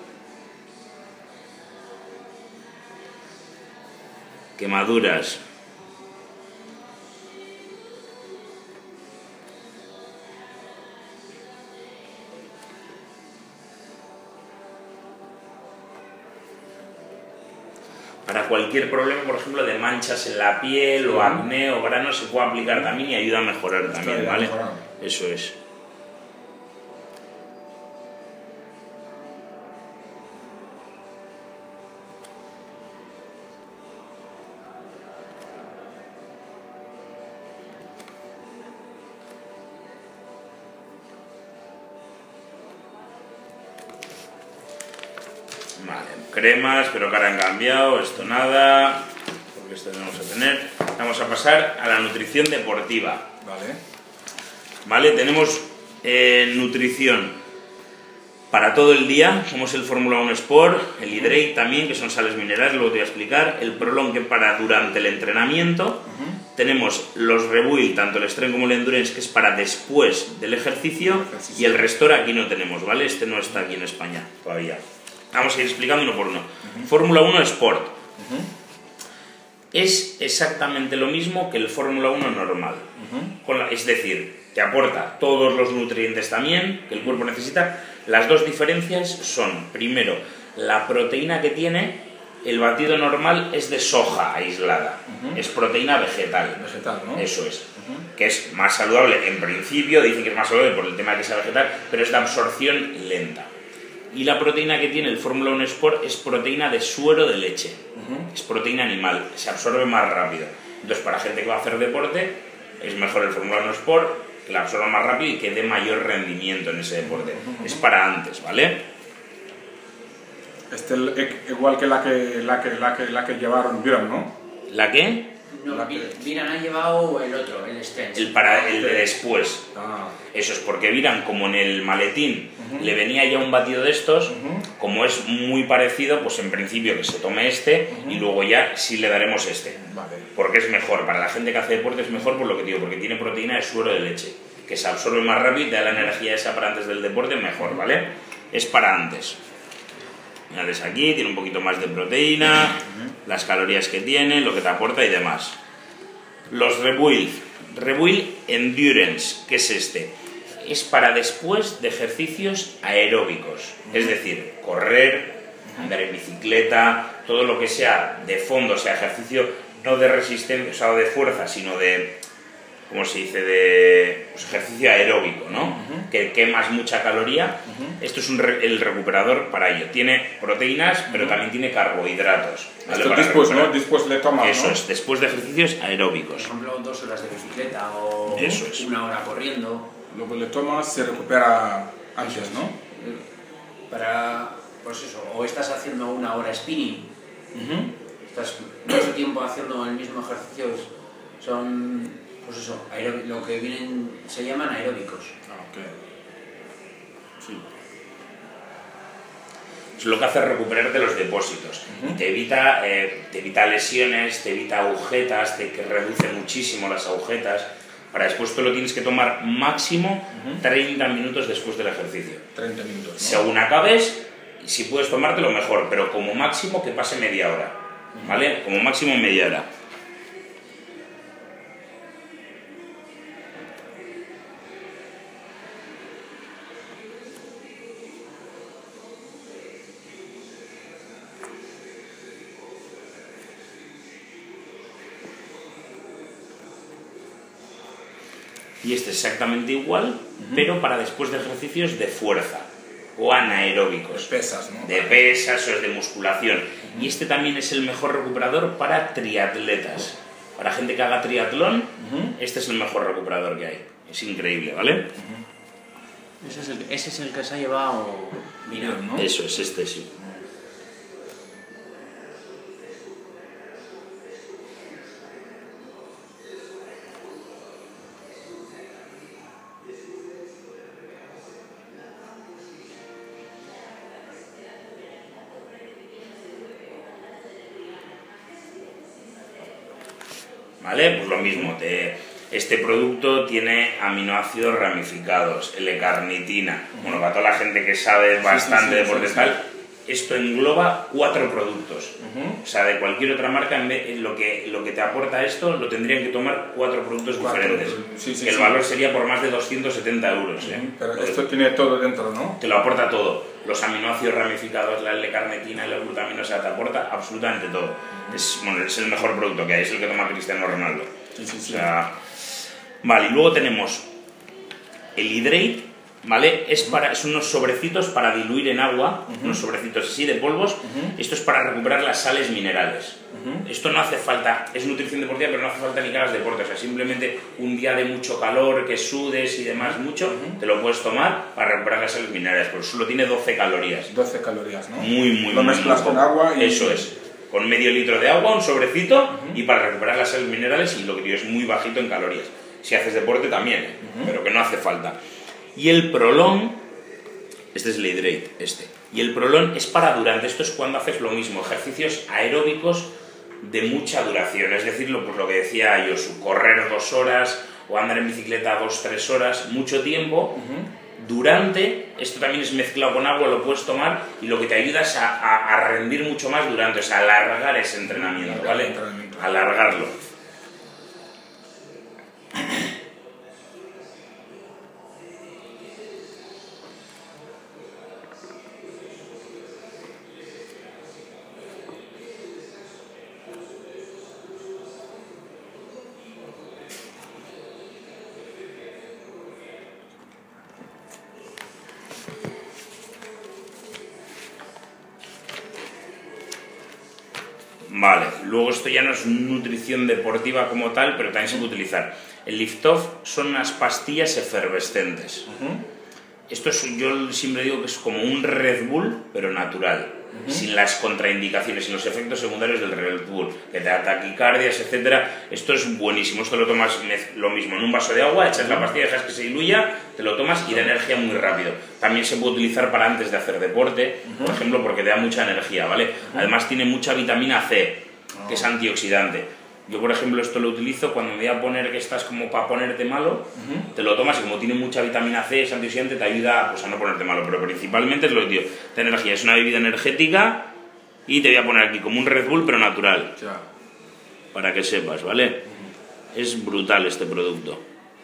Quemaduras. Para cualquier problema, por ejemplo, de manchas en la piel o acné o granos, se puede aplicar también y ayuda a mejorar también, ¿vale? Eso es. Vale, cremas, pero que ahora han cambiado, esto nada, porque esto no vamos a tener. Vamos a pasar a la nutrición deportiva. Vale. Vale, tenemos nutrición para todo el día, como es el Fórmula 1 Sport, el Hydrate también, que son sales minerales, luego te voy a explicar, el Prolong, que es para durante el entrenamiento. Tenemos los Rebuild, tanto el Strength como el Endurance, que es para después del ejercicio, y el Restore aquí no tenemos, ¿vale? Este no está aquí en España todavía. Vamos a ir explicando uno por uno. Fórmula 1 Sport. Es exactamente lo mismo que el Fórmula 1 normal. Es decir, te aporta todos los nutrientes también que el cuerpo necesita. Las dos diferencias son, primero, la proteína que tiene. El batido normal es de soja aislada. Es proteína vegetal. Vegetal, ¿no? Eso es. Que es más saludable en principio, dicen que es más saludable por el tema de que sea vegetal, pero es de absorción lenta. Y la proteína que tiene el Fórmula 1 Sport es proteína de suero de leche. Es proteína animal, se absorbe más rápido. Entonces, para gente que va a hacer deporte, es mejor el Fórmula 1 Sport, que la absorba más rápido y que dé mayor rendimiento en ese deporte. Es para antes, ¿vale? Igual que la que llevaron Viram, ¿no? ¿La qué? No, Viram ha llevado el otro, el Strength. El de después. Ah. Eso es porque Viram, como en el maletín le venía ya un batido de estos, como es muy parecido, pues en principio que se tome este y luego ya sí le daremos este. Vale. Porque es mejor, para la gente que hace deporte es mejor por lo que digo, porque tiene proteína de suero de leche, que se absorbe más rápido y te da la energía esa para antes del deporte mejor, ¿vale? Es para antes. Mirad, aquí tiene un poquito más de proteína, las calorías que tiene, lo que te aporta y demás. Los Rebuild Endurance, ¿qué es este? Es para después de ejercicios aeróbicos, es decir, correr, andar en bicicleta, todo lo que sea de fondo, o sea, ejercicio no de resistencia, o sea, de fuerza, sino de, ¿cómo se dice?, de pues, ejercicio aeróbico, ¿no? Que quemas mucha caloría. Esto es el recuperador para ello. Tiene proteínas, pero también tiene carbohidratos. ¿Vale? Esto después, ¿no? Después le tomas, Eso ¿no? es, después de ejercicios aeróbicos. Por ejemplo, 2 horas de bicicleta o Eso es. 1 hora corriendo. Lo que le tomas se recupera antes, ¿no? Para, pues eso, o estás haciendo 1 hora spinning, estás mucho tiempo haciendo el mismo ejercicio, son, pues eso, lo que se llaman aeróbicos. Ah, ok. Sí. Es lo que hace recuperar de los depósitos. Y te evita lesiones, te evita agujetas, que reduce muchísimo las agujetas. Para después tú lo tienes que tomar máximo 30 minutos después del ejercicio. 30 minutos, ¿no? Según acabes, si puedes tomártelo mejor, pero como máximo que pase media hora. ¿Vale? Como máximo media hora. Y este es exactamente igual, pero para después de ejercicios de fuerza o anaeróbicos. De pesas, ¿no? De pesas o es de musculación. Y este también es el mejor recuperador para triatletas. Para gente que haga triatlón, este es el mejor recuperador que hay. Es increíble, ¿vale? Ese es el que se ha llevado Viram, ¿no? Eso es este, sí. ¿vale? Pues lo mismo, este producto tiene aminoácidos ramificados, L-carnitina. Bueno, para toda la gente que sabe bastante de deporte tal, esto engloba 4 productos. O sea, de cualquier otra marca, lo que te aporta esto, lo tendrían que tomar 4 productos diferentes. El valor sería por más de 270 euros. Pero esto tiene todo dentro, ¿no? Te lo aporta todo. Los aminoácidos ramificados, la L-carnitina, la glutamina, o sea, te aporta absolutamente todo. Es el mejor producto que hay, es el que toma Cristiano Ronaldo. O sea, vale, y luego tenemos el Hydrate, ¿vale? Son unos sobrecitos para diluir en agua, unos sobrecitos así de polvos. Esto es para recuperar las sales minerales. Esto no hace falta, es nutrición deportiva, pero no hace falta ni que hagas deporte. O sea, simplemente un día de mucho calor, que sudes y demás mucho, te lo puedes tomar para recuperar las sales minerales, pero solo tiene 12 calorías. 12 calorías, ¿no? Lo mezclas con agua y... Eso es. Con medio litro de agua, un sobrecito, y para recuperar las sales minerales, y lo que digo es muy bajito en calorías. Si haces deporte también, pero que no hace falta. Y el Prolon, este es el Hydrate, y el Prolon es para durante, esto es cuando haces lo mismo, ejercicios aeróbicos de mucha duración, es decir, pues lo que decía Josu, correr 2 horas o andar en bicicleta 2-3 horas, mucho tiempo. Durante, esto también es mezclado con agua, lo puedes tomar y lo que te ayuda es a rendir mucho más durante, o sea, alargar ese entrenamiento, ¿vale? Alargarlo. Vale, luego esto ya no es nutrición deportiva como tal, pero también se puede utilizar. El Lift-Off son unas pastillas efervescentes. Esto yo siempre digo que es como un Red Bull, pero natural, sin las contraindicaciones, sin los efectos secundarios del Red Bull, que te da taquicardias, etcétera. Esto es buenísimo, esto lo tomas lo mismo en un vaso de agua, echas la pastilla, dejas que se diluya, te lo tomas y da energía muy rápido. También se puede utilizar para antes de hacer deporte, por ejemplo, porque te da mucha energía, ¿vale? Además tiene mucha vitamina C, que es antioxidante. Yo, por ejemplo, esto lo utilizo cuando me voy a poner que estás como para ponerte malo, te lo tomas y como tiene mucha vitamina C, es antioxidante, te ayuda pues, a no ponerte malo, pero principalmente es lo que digo, de energía, es una bebida energética y te voy a poner aquí como un Red Bull, pero natural, para que sepas, ¿vale? Es brutal este producto.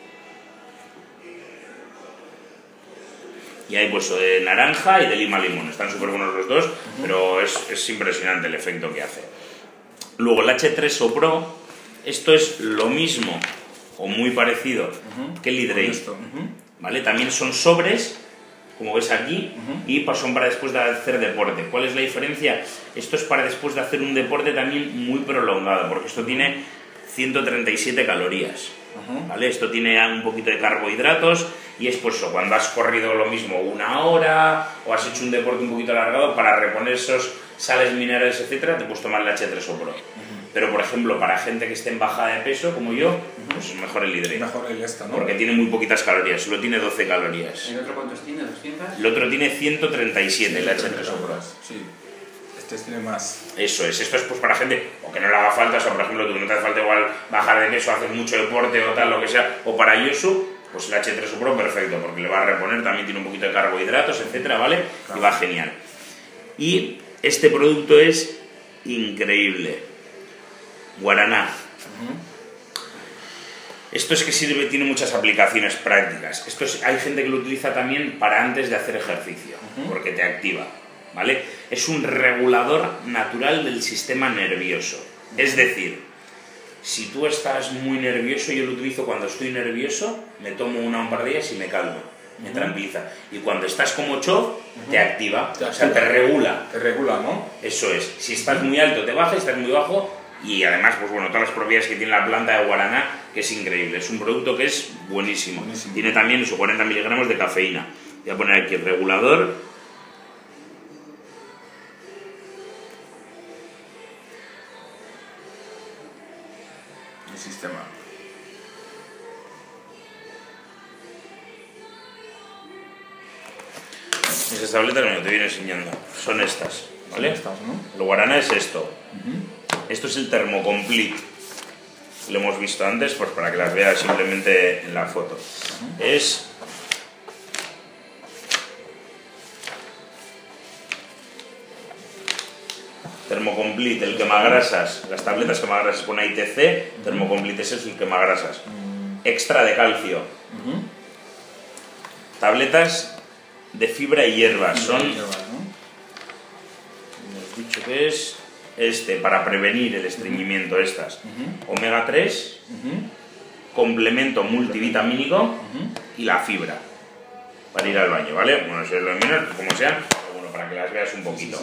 Y hay pues de naranja y de lima limón, están súper buenos los dos, pero es impresionante el efecto que hace. Luego el H3O Pro, esto es lo mismo o muy parecido que el Hydrate, ¿vale? También son sobres, como ves aquí, y son para después de hacer deporte. ¿Cuál es la diferencia? Esto es para después de hacer un deporte también muy prolongado, porque esto tiene 137 calorías, ¿vale? Esto tiene un poquito de carbohidratos y es pues eso, cuando has corrido lo mismo 1 hora o has hecho un deporte un poquito alargado, para reponer esos sales minerales, etcétera, te puedes tomar el H3O Pro. Pero, por ejemplo, para gente que esté en bajada de peso, como yo, pues es mejor el Hydrate. Mejor el esta, ¿no? Porque tiene muy poquitas calorías, solo tiene 12 calorías. ¿El otro cuántos tiene? ¿200? El otro tiene 137, el H3O Pro. Sí. Este tiene más. Eso es, esto es pues para gente, o que no le haga falta, o sea, por ejemplo, tú que no te hace falta igual bajar de peso, haces mucho deporte o tal, lo que sea, o para Josu, pues el H3O Pro perfecto, porque le va a reponer, también tiene un poquito de carbohidratos, etcétera, ¿vale? Claro. Y va genial. Y este producto es increíble. Guaraná. Esto es que sirve, tiene muchas aplicaciones prácticas. Hay gente que lo utiliza también para antes de hacer ejercicio, porque te activa, ¿vale? Es un regulador natural del sistema nervioso. Es decir, si tú estás muy nervioso, yo lo utilizo cuando estoy nervioso, me tomo un par de días y me calmo, me tranquiliza. Y cuando estás como chof, te activa, o sea, te regula. Te regula, ¿no? Eso es. Si estás muy alto, te baja, si estás muy bajo, y además, pues bueno, todas las propiedades que tiene la planta de guaraná, que es increíble. Es un producto que es buenísimo. Tiene también sus 40 miligramos de cafeína. Voy a poner aquí el regulador. El sistema. Esas tabletas que te viene enseñando son estas, ¿vale? Estas, ¿no? El guaraná es esto. Esto es el Thermocomplete. lo hemos visto antes, pues para que las veas simplemente en la foto. Es Thermocomplete, el quemagrasas, las tabletas quemagrasas pone ITC, Thermocomplete ese es el quemagrasas. Extra de calcio. Tabletas de fibra y hierbas, son... Hemos dicho que es para prevenir el estreñimiento, estas. Omega 3, complemento multivitamínico y la fibra, para ir al baño, ¿vale? Bueno, eso es lo de menos, como sean, pero bueno, para que las veas un poquito.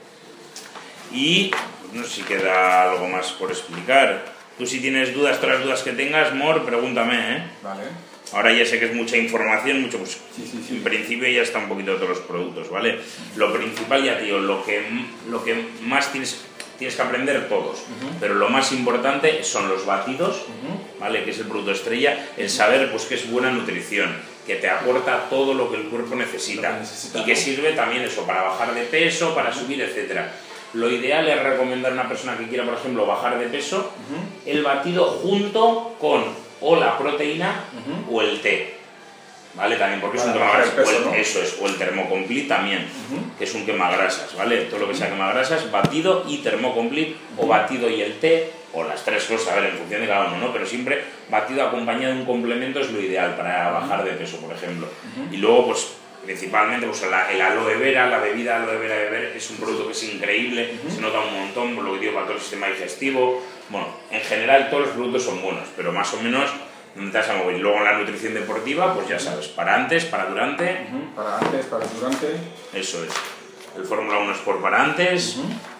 Y pues no sé si queda algo más por explicar. Tú si tienes dudas, todas las dudas que tengas, Mor, pregúntame, ¿eh? Vale. Ahora ya sé que es mucha información, mucho, pues en principio ya está un poquito de todos los productos, ¿vale? Lo principal, ya te digo, lo que más tienes que aprender todos, pero lo más importante son los batidos, ¿vale? Que es el producto estrella, el saber pues que es buena nutrición, que te aporta todo lo que el cuerpo necesita y que sirve también eso para bajar de peso, para subir, etcétera. Lo ideal es recomendar a una persona que quiera, por ejemplo, bajar de peso, el batido junto con o la proteína o el té, ¿vale? También porque es un quemagrasas, ¿no? Eso es, o el Thermocomplete también, que es un quemagrasas, ¿vale? Todo lo que sea quemagrasas, batido y Thermocomplete, o batido y el té, o las tres cosas, a ver, en función de cada uno, ¿no? Pero siempre batido acompañado de un complemento es lo ideal para bajar de peso, por ejemplo. Y luego, pues, principalmente pues el aloe vera, la bebida aloe vera de beber es un producto que es increíble, se nota un montón, por lo que digo, para todo el sistema digestivo. Bueno, en general todos los productos son buenos, pero más o menos no te vas a mover. Y luego en la nutrición deportiva, pues ya sabes, para antes, para durante. Para antes, para durante. Eso es. El Fórmula 1 Sport para antes,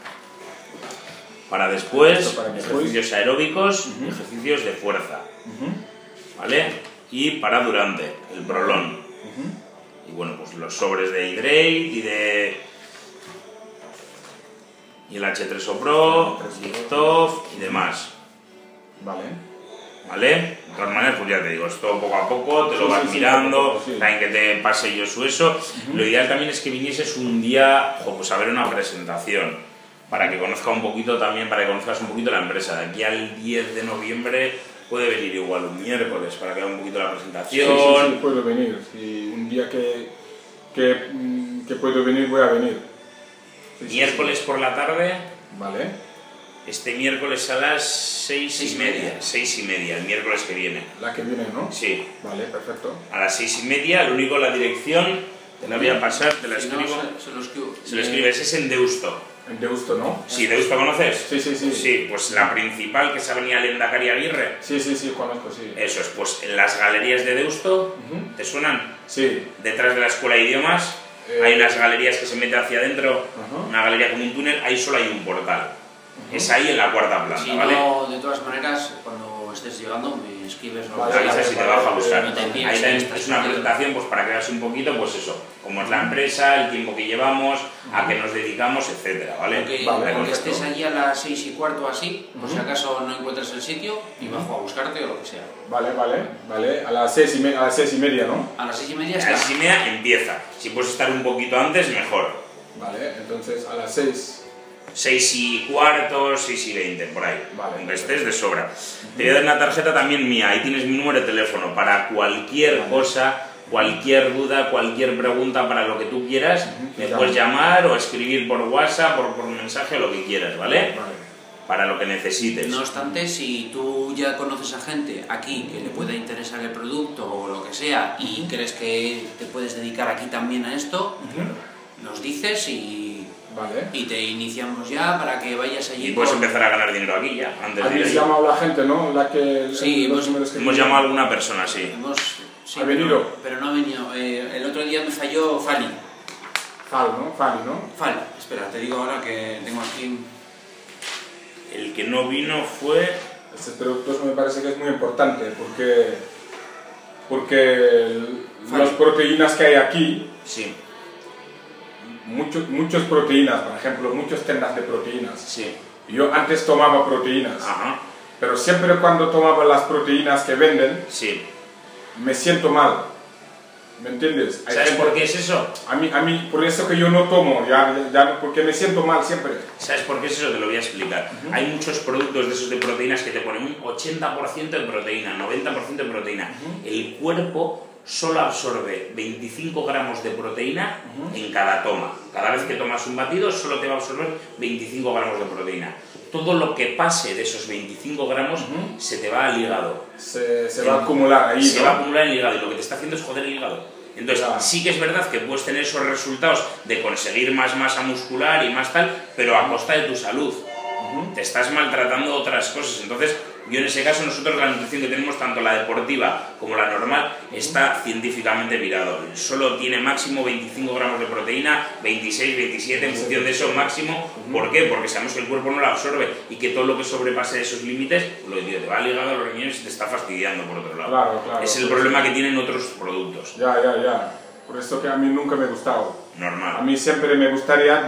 para después, ejercicios aeróbicos y ejercicios de fuerza, ¿vale? Y para durante, el Prolon. Y bueno, pues los sobres de Hydrate y el H3O Pro, Liftoff y demás. ¿Vale? De todas maneras, pues ya te digo, esto poco a poco, te lo vas mirando, también que te pase yo eso. Lo ideal también es que vinieses un día pues a ver una presentación, para que conozca un poquito también, para que conozcas un poquito la empresa. De aquí al 10 de noviembre puede venir igual un miércoles para que haga un poquito la presentación. Sí, puedo venir. Si un día que puedo venir, voy a venir. Miércoles por la tarde. Vale. Este miércoles a las 6:30. 6:30, el miércoles que viene. La que viene, ¿no? Sí. Vale, perfecto. A las 6:30, lo único, la dirección, te la voy a pasar, te la escribo. Se lo escribes, es en Deusto. En Deusto, ¿no? Sí, ¿Deusto conoces? Sí. Sí, pues la principal, que es Avenida Lehendakari Aguirre. Sí, conozco, sí. Eso es, pues en las galerías de Deusto, ¿te suenan? Sí. Detrás de la Escuela de Idiomas, hay unas galerías que se meten hacia adentro, una galería como un túnel, ahí solo hay un portal. Es ahí en la cuarta planta, si ¿vale? No, de todas maneras, cuando estés llegando me escribes. Avisas si te vas a buscar. Ahí es una presentación pues para que veas un poquito, pues eso, cómo es la empresa, el tiempo que llevamos, a qué nos dedicamos, etcétera, ¿vale? Porque estés allí a las 6:15 así, por si acaso no encuentras el sitio y bajo a buscarte o lo que sea. Vale. A las 6:30, ¿no? A las 6:30 está. A las 6:30 empieza. Si puedes estar un poquito antes, mejor. Vale, entonces a las 6. 6:15, 6:20, por ahí. Vale. Aunque estés de sobra. Te voy a dar una tarjeta también mía, ahí tienes mi número de teléfono para cualquier cosa, cualquier duda, cualquier pregunta, para lo que tú quieras, me puedes llamar o escribir por WhatsApp, por mensaje, lo que quieras, ¿vale? Para lo que necesites. No obstante, si tú ya conoces a gente aquí que le pueda interesar el producto o lo que sea y crees que te puedes dedicar aquí también a esto, nos dices y te iniciamos ya para que vayas allí. Y puedes empezar a ganar dinero aquí ya. ¿Habéis llamado a la gente, no? Sí, hemos llamado a alguna persona, sí. ¿Ha venido? Pero no ha venido. El otro día me falló Fali. Fali, ¿no? Fali. Espera, te digo ahora que tengo aquí... El que no vino fue... Este producto me parece que es muy importante porque las proteínas que hay aquí... Sí. Muchas proteínas, por ejemplo, muchas tiendas de proteínas. Sí. Yo antes tomaba proteínas, pero siempre cuando tomaba las proteínas que venden, sí, me siento mal. ¿Me entiendes? ¿Sabes por qué es eso? A mí, por eso que yo no tomo, porque me siento mal siempre. ¿Sabes por qué es eso? Te lo voy a explicar. Hay muchos productos de esos de proteínas que te ponen un 80% de proteína, 90% de proteína. El cuerpo solo absorbe 25 gramos de proteína en cada toma. Cada vez que tomas un batido solo te va a absorber 25 gramos de proteína. Todo lo que pase de esos 25 gramos se te va al hígado. Se va a acumular ahí, Se ¿no? va a acumular en el hígado y lo que te está haciendo es joder el hígado. Entonces, sí que es verdad que puedes tener esos resultados de conseguir más masa muscular y más tal, pero a costa de tu salud. Te estás maltratando otras cosas. Entonces, yo en ese caso, nosotros la nutrición que tenemos, tanto la deportiva como la normal, está científicamente virado. Solo tiene máximo 25 gramos de proteína, 26, 27, en función de eso máximo. ¿Por qué? Porque sabemos que el cuerpo no la absorbe y que todo lo que sobrepase esos límites, lo que te va ligado a los riñones y te está fastidiando por otro lado. Claro, es el problema que tienen otros productos. Ya. Por eso que a mí nunca me ha gustado. Normal. A mí siempre me gustaría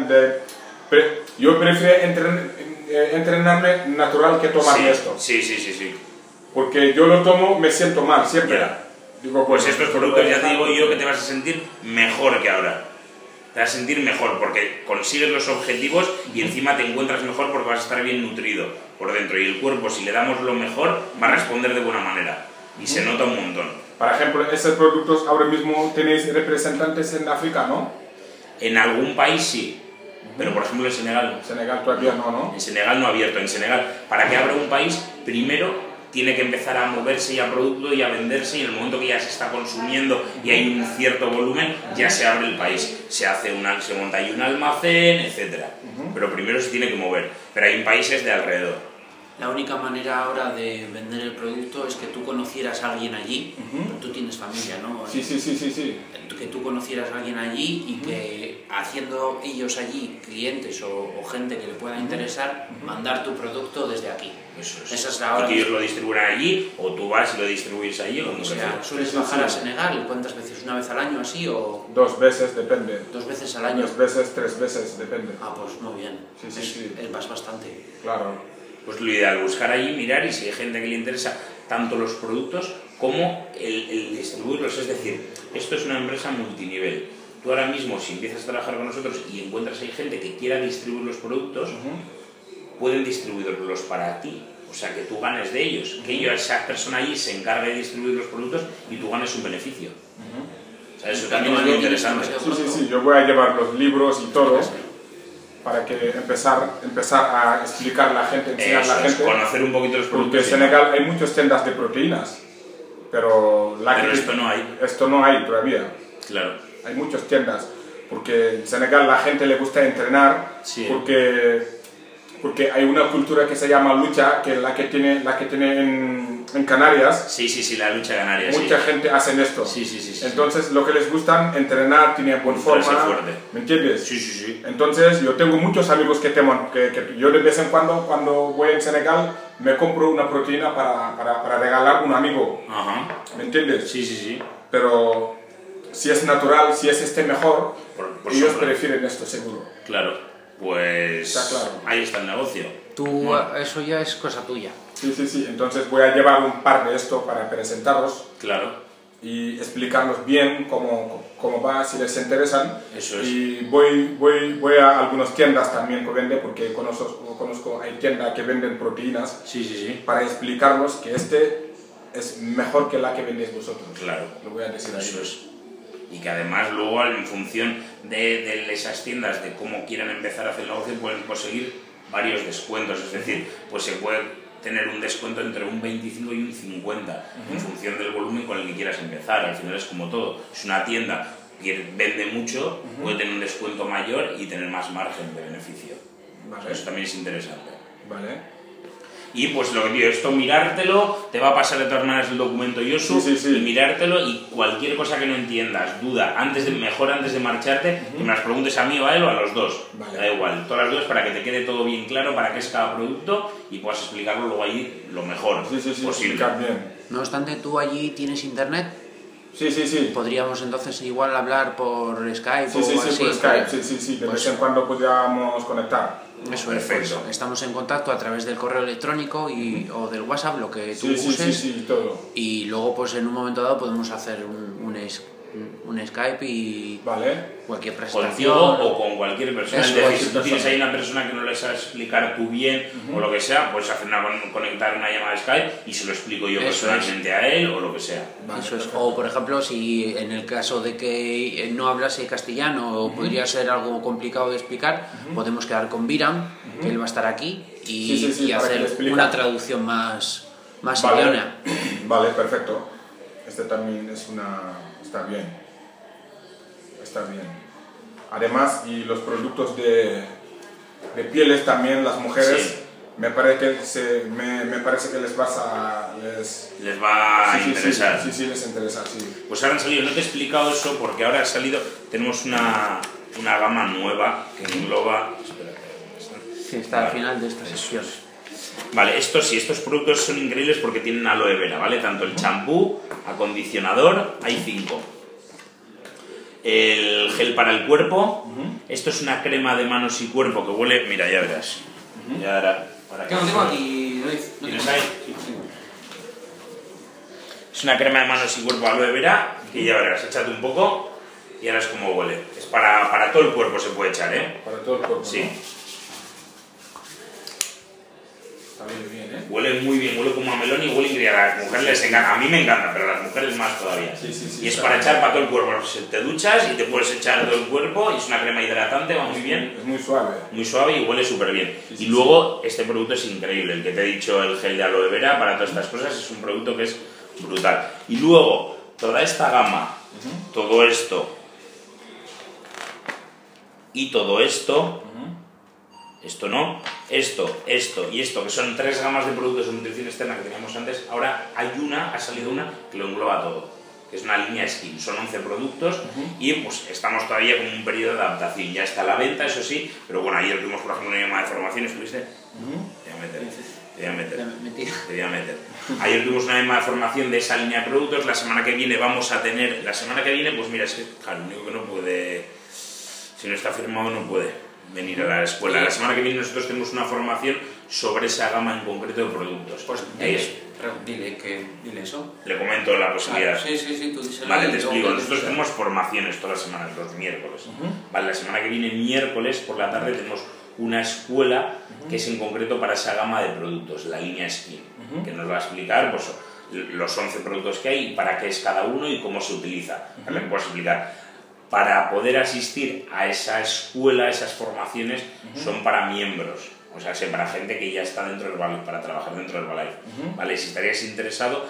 yo prefiero entrenarme natural que tomarme esto. Sí. Porque yo lo tomo, me siento mal, siempre. Digo, pues estos productos ya te digo yo que te vas a sentir mejor que ahora. Te vas a sentir mejor porque consigues los objetivos y encima te encuentras mejor porque vas a estar bien nutrido por dentro. Y el cuerpo, si le damos lo mejor, va a responder de buena manera. Y se nota un montón. Por ejemplo, esos productos ahora mismo tenéis representantes en África, ¿no? En algún país sí. Pero por ejemplo en Senegal no. Senegal todavía no. En Senegal no ha abierto. En Senegal, para que abra un país, primero tiene que empezar a moverse ya producto y a venderse, y en el momento que ya se está consumiendo y hay un cierto volumen, ya se abre el país. Se monta ahí un almacén, etc. Pero primero se tiene que mover. Pero hay países de alrededor. La única manera ahora de vender el producto es que tú conocieras a alguien allí, pero tú tienes familia, ¿no? Sí. Que tú conocieras a alguien allí y que haciendo ellos allí clientes o gente que le pueda interesar, mandar tu producto desde aquí. Eso es. Esa es la hora. Y que ellos lo distribuyan allí, o tú vas y lo distribuyes allí, o O sea, ¿sueles bajar a Senegal? ¿Cuántas veces? ¿Una vez al año así o...? 2 veces, depende. 2 veces al año. 2 veces, 3 veces, depende. Ah, pues muy bien. Sí. Vas bastante. Claro. Pues lo ideal, buscar allí, mirar, y si hay gente que le interesa tanto los productos como el distribuirlos. Es decir, esto es una empresa multinivel. Tú ahora mismo, si empiezas a trabajar con nosotros y encuentras ahí gente que quiera distribuir los productos, pueden distribuirlos para ti. O sea, que tú ganes de ellos. Que esa persona allí se encargue de distribuir los productos y tú ganes un beneficio. O sea, eso también es muy interesante. Sí. Yo voy a llevar los libros y todo. Para que empezar a explicar a la gente, enseñar a la gente. Conocer un poquito los productos. Porque en Senegal hay muchas tiendas de proteínas, pero esto no hay. Esto no hay todavía. Claro. Hay muchas tiendas, porque en Senegal la gente le gusta entrenar, porque hay una cultura que se llama lucha, que es la que tiene en Canarias. Sí, la lucha canaria. Mucha gente hace esto. Sí. Entonces, lo que les gusta entrenar, tiene buena forma. Fuerte. ¿Me entiendes? Sí. Entonces, yo tengo muchos amigos que yo de vez en cuando voy en Senegal, me compro una proteína para regalar a un amigo. ¿Me entiendes? Sí. Pero si es natural, si es mejor, por ellos supuesto. prefieren esto, seguro. Claro. Pues está claro. Ahí está el negocio. Eso ya es cosa tuya. Sí. Entonces voy a llevar un par de esto para presentarlos. Claro. Y explicarlos bien cómo va, si les interesan. Eso es. Y voy a algunas tiendas también que venden, porque conozco hay tiendas que venden proteínas. Sí. Para explicarlos que este es mejor que la que vendéis vosotros. Claro. Lo voy a decir ahí. Eso es. Y que además luego, en función de esas tiendas, de cómo quieran empezar a hacer el negocio, pueden conseguir varios descuentos. Es decir, pues se puede tener un descuento entre un 25 y un 50, en función del volumen con el que quieras empezar. Al final es como todo. Es una tienda que vende mucho, puede tener un descuento mayor y tener más margen de beneficio. Vale. Eso también es interesante. Vale. Y pues lo que digo, esto mirártelo, te va a pasar de todas maneras el documento Yosu, y mirártelo, y cualquier cosa que no entiendas, duda, mejor antes de marcharte, que me las preguntes a mí o a él o a los dos. Vale. Da igual, todas las dudas, para que te quede todo bien claro para qué es cada producto y puedas explicarlo luego ahí lo mejor posible. Explicar bien. No obstante, ¿tú allí tienes internet? Sí. ¿Podríamos entonces igual hablar por Skype o así? Por Skype, sí. De vez en cuando podríamos conectar. Eso es, perfecto. Pues estamos en contacto a través del correo electrónico o del WhatsApp, lo que tú uses. Sí, todo. Y luego, pues en un momento dado, podemos hacer un un Skype y cualquier presentación. Contigo o con cualquier persona. Es decir, si tú tienes ahí una persona que no le sabes explicar tú bien o lo que sea, pues hacer conectar una llamada Skype y se lo explico yo personalmente a él o lo que sea. Eso es. O por ejemplo, si en el caso de que no hablase castellano o podría ser algo complicado de explicar, podemos quedar con Viram, que él va a estar aquí y hacer una traducción más idónea. Vale, perfecto. Este también es está bien. Está bien. Además, y los productos de pieles también, las mujeres, me parece que les va a interesar. Sí, les interesa, sí. Pues ahora han salido, no te he explicado eso porque ahora ha salido, tenemos una gama nueva que engloba... Sí, está al final de esta sesión. Vale, estos productos son increíbles porque tienen aloe vera, ¿vale? Tanto el champú, acondicionador, hay 5. El gel para el cuerpo, esto es una crema de manos y cuerpo que huele, mira, ya verás. Ya verás. Tengo aquí, ¿Tienes ahí? Es una crema de manos y cuerpo aloe vera, que ya verás, échate un poco y ahora es como huele. Es para todo el cuerpo se puede echar, ¿eh? Para todo el cuerpo. Sí. ¿No? Bien, ¿eh? Huele muy bien, huele como a melón y huele increíble. A las mujeres les encanta, a mí me encanta, pero a las mujeres más todavía. Y es para echar para todo el cuerpo. Te duchas y te puedes echar todo el cuerpo y es una crema hidratante, va muy bien. Es muy suave. Muy suave y huele súper bien. Y luego este producto es increíble, el que te he dicho, el gel de aloe vera para todas estas cosas, es un producto que es brutal. Y luego, toda esta gama, todo esto y todo esto... Esto no, esto y esto, que son 3 gamas de productos de nutrición externa que teníamos antes, ahora ha salido una que lo engloba todo, que es una línea Skin, son 11 productos y pues estamos todavía con un periodo de adaptación, ya está a la venta, eso sí, pero bueno, ayer tuvimos por ejemplo una llamada de formación, ¿estuviste? Te voy a meter. Ayer tuvimos una llamada de formación de esa línea de productos, la semana que viene vamos a tener, pues mira, es que claro, lo único que no puede, si no está firmado no puede venir a la escuela. La semana que viene nosotros tenemos una formación sobre esa gama en concreto de productos. Pues dile eso. Le comento la posibilidad. Sí, tú díselo. Vale, te explico. Nosotros tenemos formaciones todas las semanas, los miércoles. Vale, la semana que viene, miércoles por la tarde, tenemos una escuela que es en concreto para esa gama de productos, la línea Skin, que nos va a explicar pues, los 11 productos que hay, para qué es cada uno y cómo se utiliza. ¿Vale? Me puedes explicar. Para poder asistir a esa escuela, esas formaciones, son para miembros, o sea, para gente que ya está dentro del Herbalife, para trabajar dentro del Herbalife. ¿Vale? Si estarías interesado,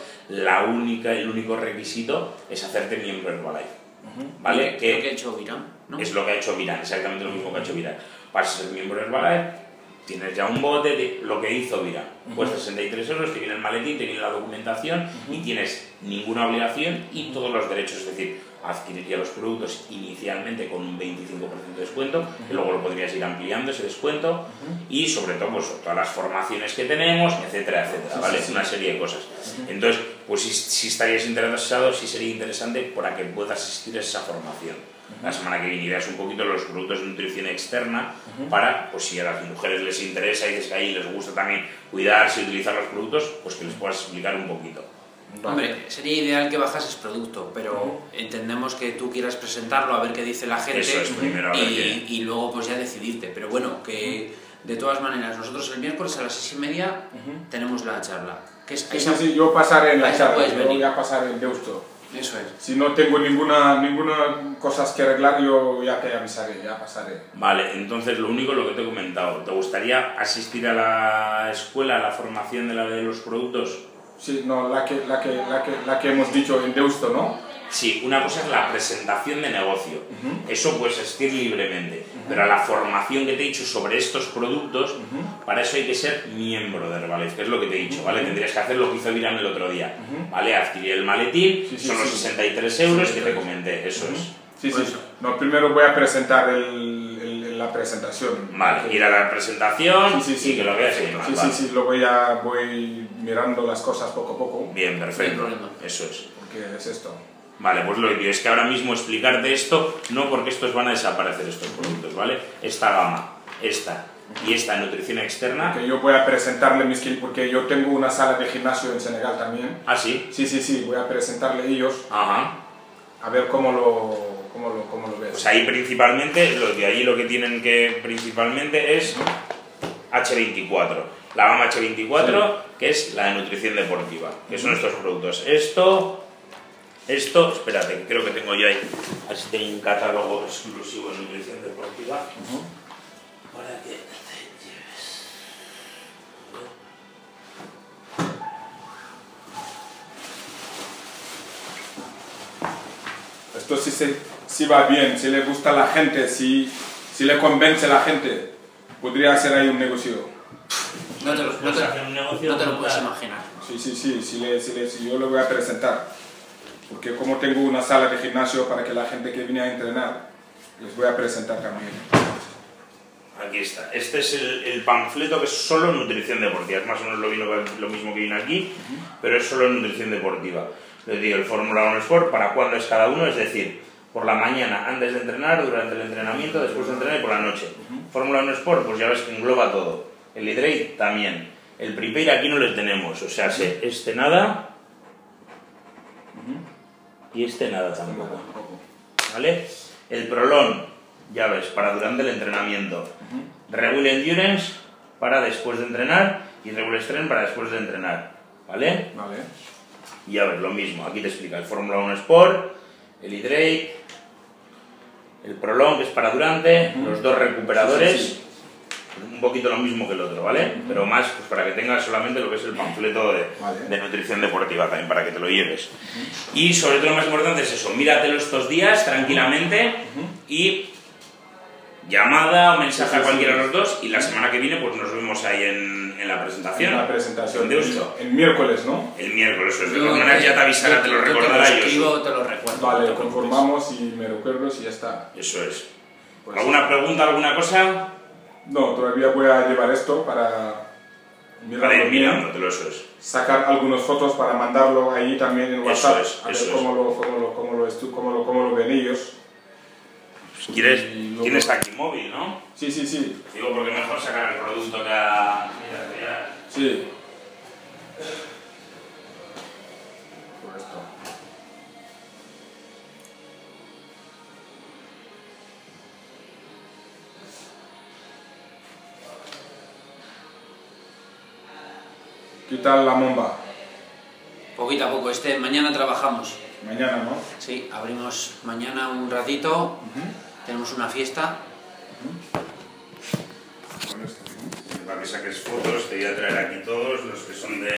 el único requisito es hacerte miembro del Herbalife. ¿Vale? Lo que ha hecho Viram, ¿no? Es lo que ha hecho Viram, exactamente lo mismo que ha hecho Viram. Para ser miembro del Herbalife, tienes ya un bote de lo que hizo Viram. Cuesta 63 euros, te viene el maletín, te viene la documentación y tienes ninguna obligación y todos los derechos, es decir, adquiriría los productos inicialmente con un 25% de descuento, que luego lo podrías ir ampliando ese descuento y sobre todo pues, todas las formaciones que tenemos, etcétera, ¿vale? Una serie de cosas. Entonces, pues si estarías interesado, sí sería interesante para que puedas asistir a esa formación. La semana que viene irás un poquito los productos de nutrición externa para, pues si a las mujeres les interesa y dices que ahí les gusta también cuidarse y utilizar los productos, pues que les puedas explicar un poquito. Hombre, sería ideal que bajases producto, pero entendemos que tú quieras presentarlo a ver qué dice la gente. Eso es primero, y luego pues ya decidirte. Pero bueno, que de todas maneras, nosotros el miércoles a las 6:30 tenemos la charla. Sí, yo pasaré en la charla, yo voy a pasar en Deusto. Eso es. Si no tengo ninguna cosa que arreglar, yo ya te avisaré, ya pasaré. Vale, entonces lo que te he comentado, ¿te gustaría asistir a la escuela, a la formación de los productos? Sí, no, la que hemos dicho en Deusto, ¿no? Sí, una cosa es la presentación de negocio, eso puedes asistir libremente, pero a la formación que te he dicho sobre estos productos, para eso hay que ser miembro de Herbalife, que es lo que te he dicho, ¿vale? Tendrías que hacer lo que hizo Viram el otro día, ¿vale? Adquirir el maletín, son los 63 euros que te comenté, eso es. No, primero voy a presentar la presentación. Vale, ir a la presentación y que lo veas y demás. Sí, voy mirando las cosas poco a poco. Bien, perfecto, eso es. Porque es esto. Vale, pues lo que quiero es que ahora mismo explicarte esto, no porque estos van a desaparecer estos productos, ¿vale? Esta gama, esta y esta nutrición externa. Que yo voy a presentarle mis kits porque yo tengo una sala de gimnasio en Senegal también. ¿Ah, sí? Sí, voy a presentarle ellos. Ajá. A ver cómo lo ves. Pues ahí principalmente, lo que tienen que principalmente es H24. La gama H24, sí, que es la de nutrición deportiva, que son estos productos. Esto, espérate, que creo que tengo yo ahí, así tengo un catálogo exclusivo de nutrición deportiva. Para que te lleves. Esto sí va bien, si le gusta a la gente, si le convence a la gente, podría hacer ahí un negocio. No te lo puedes imaginar. Sí, si yo lo voy a presentar. Porque como tengo una sala de gimnasio para que la gente que viene a entrenar, les voy a presentar también. Aquí está. Este es el panfleto que es solo nutrición deportiva. Es más o menos lo mismo que viene aquí, pero es solo nutrición deportiva. Les digo, el Fórmula 1 Sport, para cuándo es cada uno, es decir, por la mañana antes de entrenar, durante el entrenamiento, después de entrenar y por la noche. Fórmula 1 Sport, pues ya ves que engloba todo. El Hydrate también. El Prepare aquí no le tenemos, o sea, este nada y este nada tampoco. ¿Vale? El Prolon, ya ves, para durante el entrenamiento. Regular Endurance para después de entrenar y Regular Strength para después de entrenar. ¿Vale? Vale. Y ya ves, lo mismo. Aquí te explica el Fórmula 1 Sport, el Hydrate, el Prolon, que es para durante, los dos recuperadores. Sí. Un poquito lo mismo que el otro, ¿vale? Pero más pues, para que tengas solamente lo que es el panfleto de nutrición deportiva también, para que te lo lleves. Y sobre todo lo más importante es eso, míratelo estos días tranquilamente y llamada o mensaje a cualquiera de los dos y la semana que viene pues nos vemos ahí en la presentación. En la presentación de esto. El miércoles, ¿no? El miércoles, de todas maneras ya te avisará, te lo recordará yo. Te lo recuerdo. Vale, conformamos y me recuerdo y ya está. Eso es. Pues, ¿alguna pregunta, alguna cosa? No, todavía voy a llevar esto para ir mirándotelo, eso es. Sacar algunas fotos para mandarlo ahí también en WhatsApp, eso es, a ver cómo lo ven ellos. Pues tienes aquí móvil, ¿no? Sí. Digo, porque mejor sacar el producto que a... Sí. Por esto. ¿Qué tal la momba? Poquito a poco, mañana trabajamos. Mañana, ¿no? Sí, abrimos mañana un ratito, tenemos una fiesta. Para que saques fotos, te voy a traer aquí todos los que son de...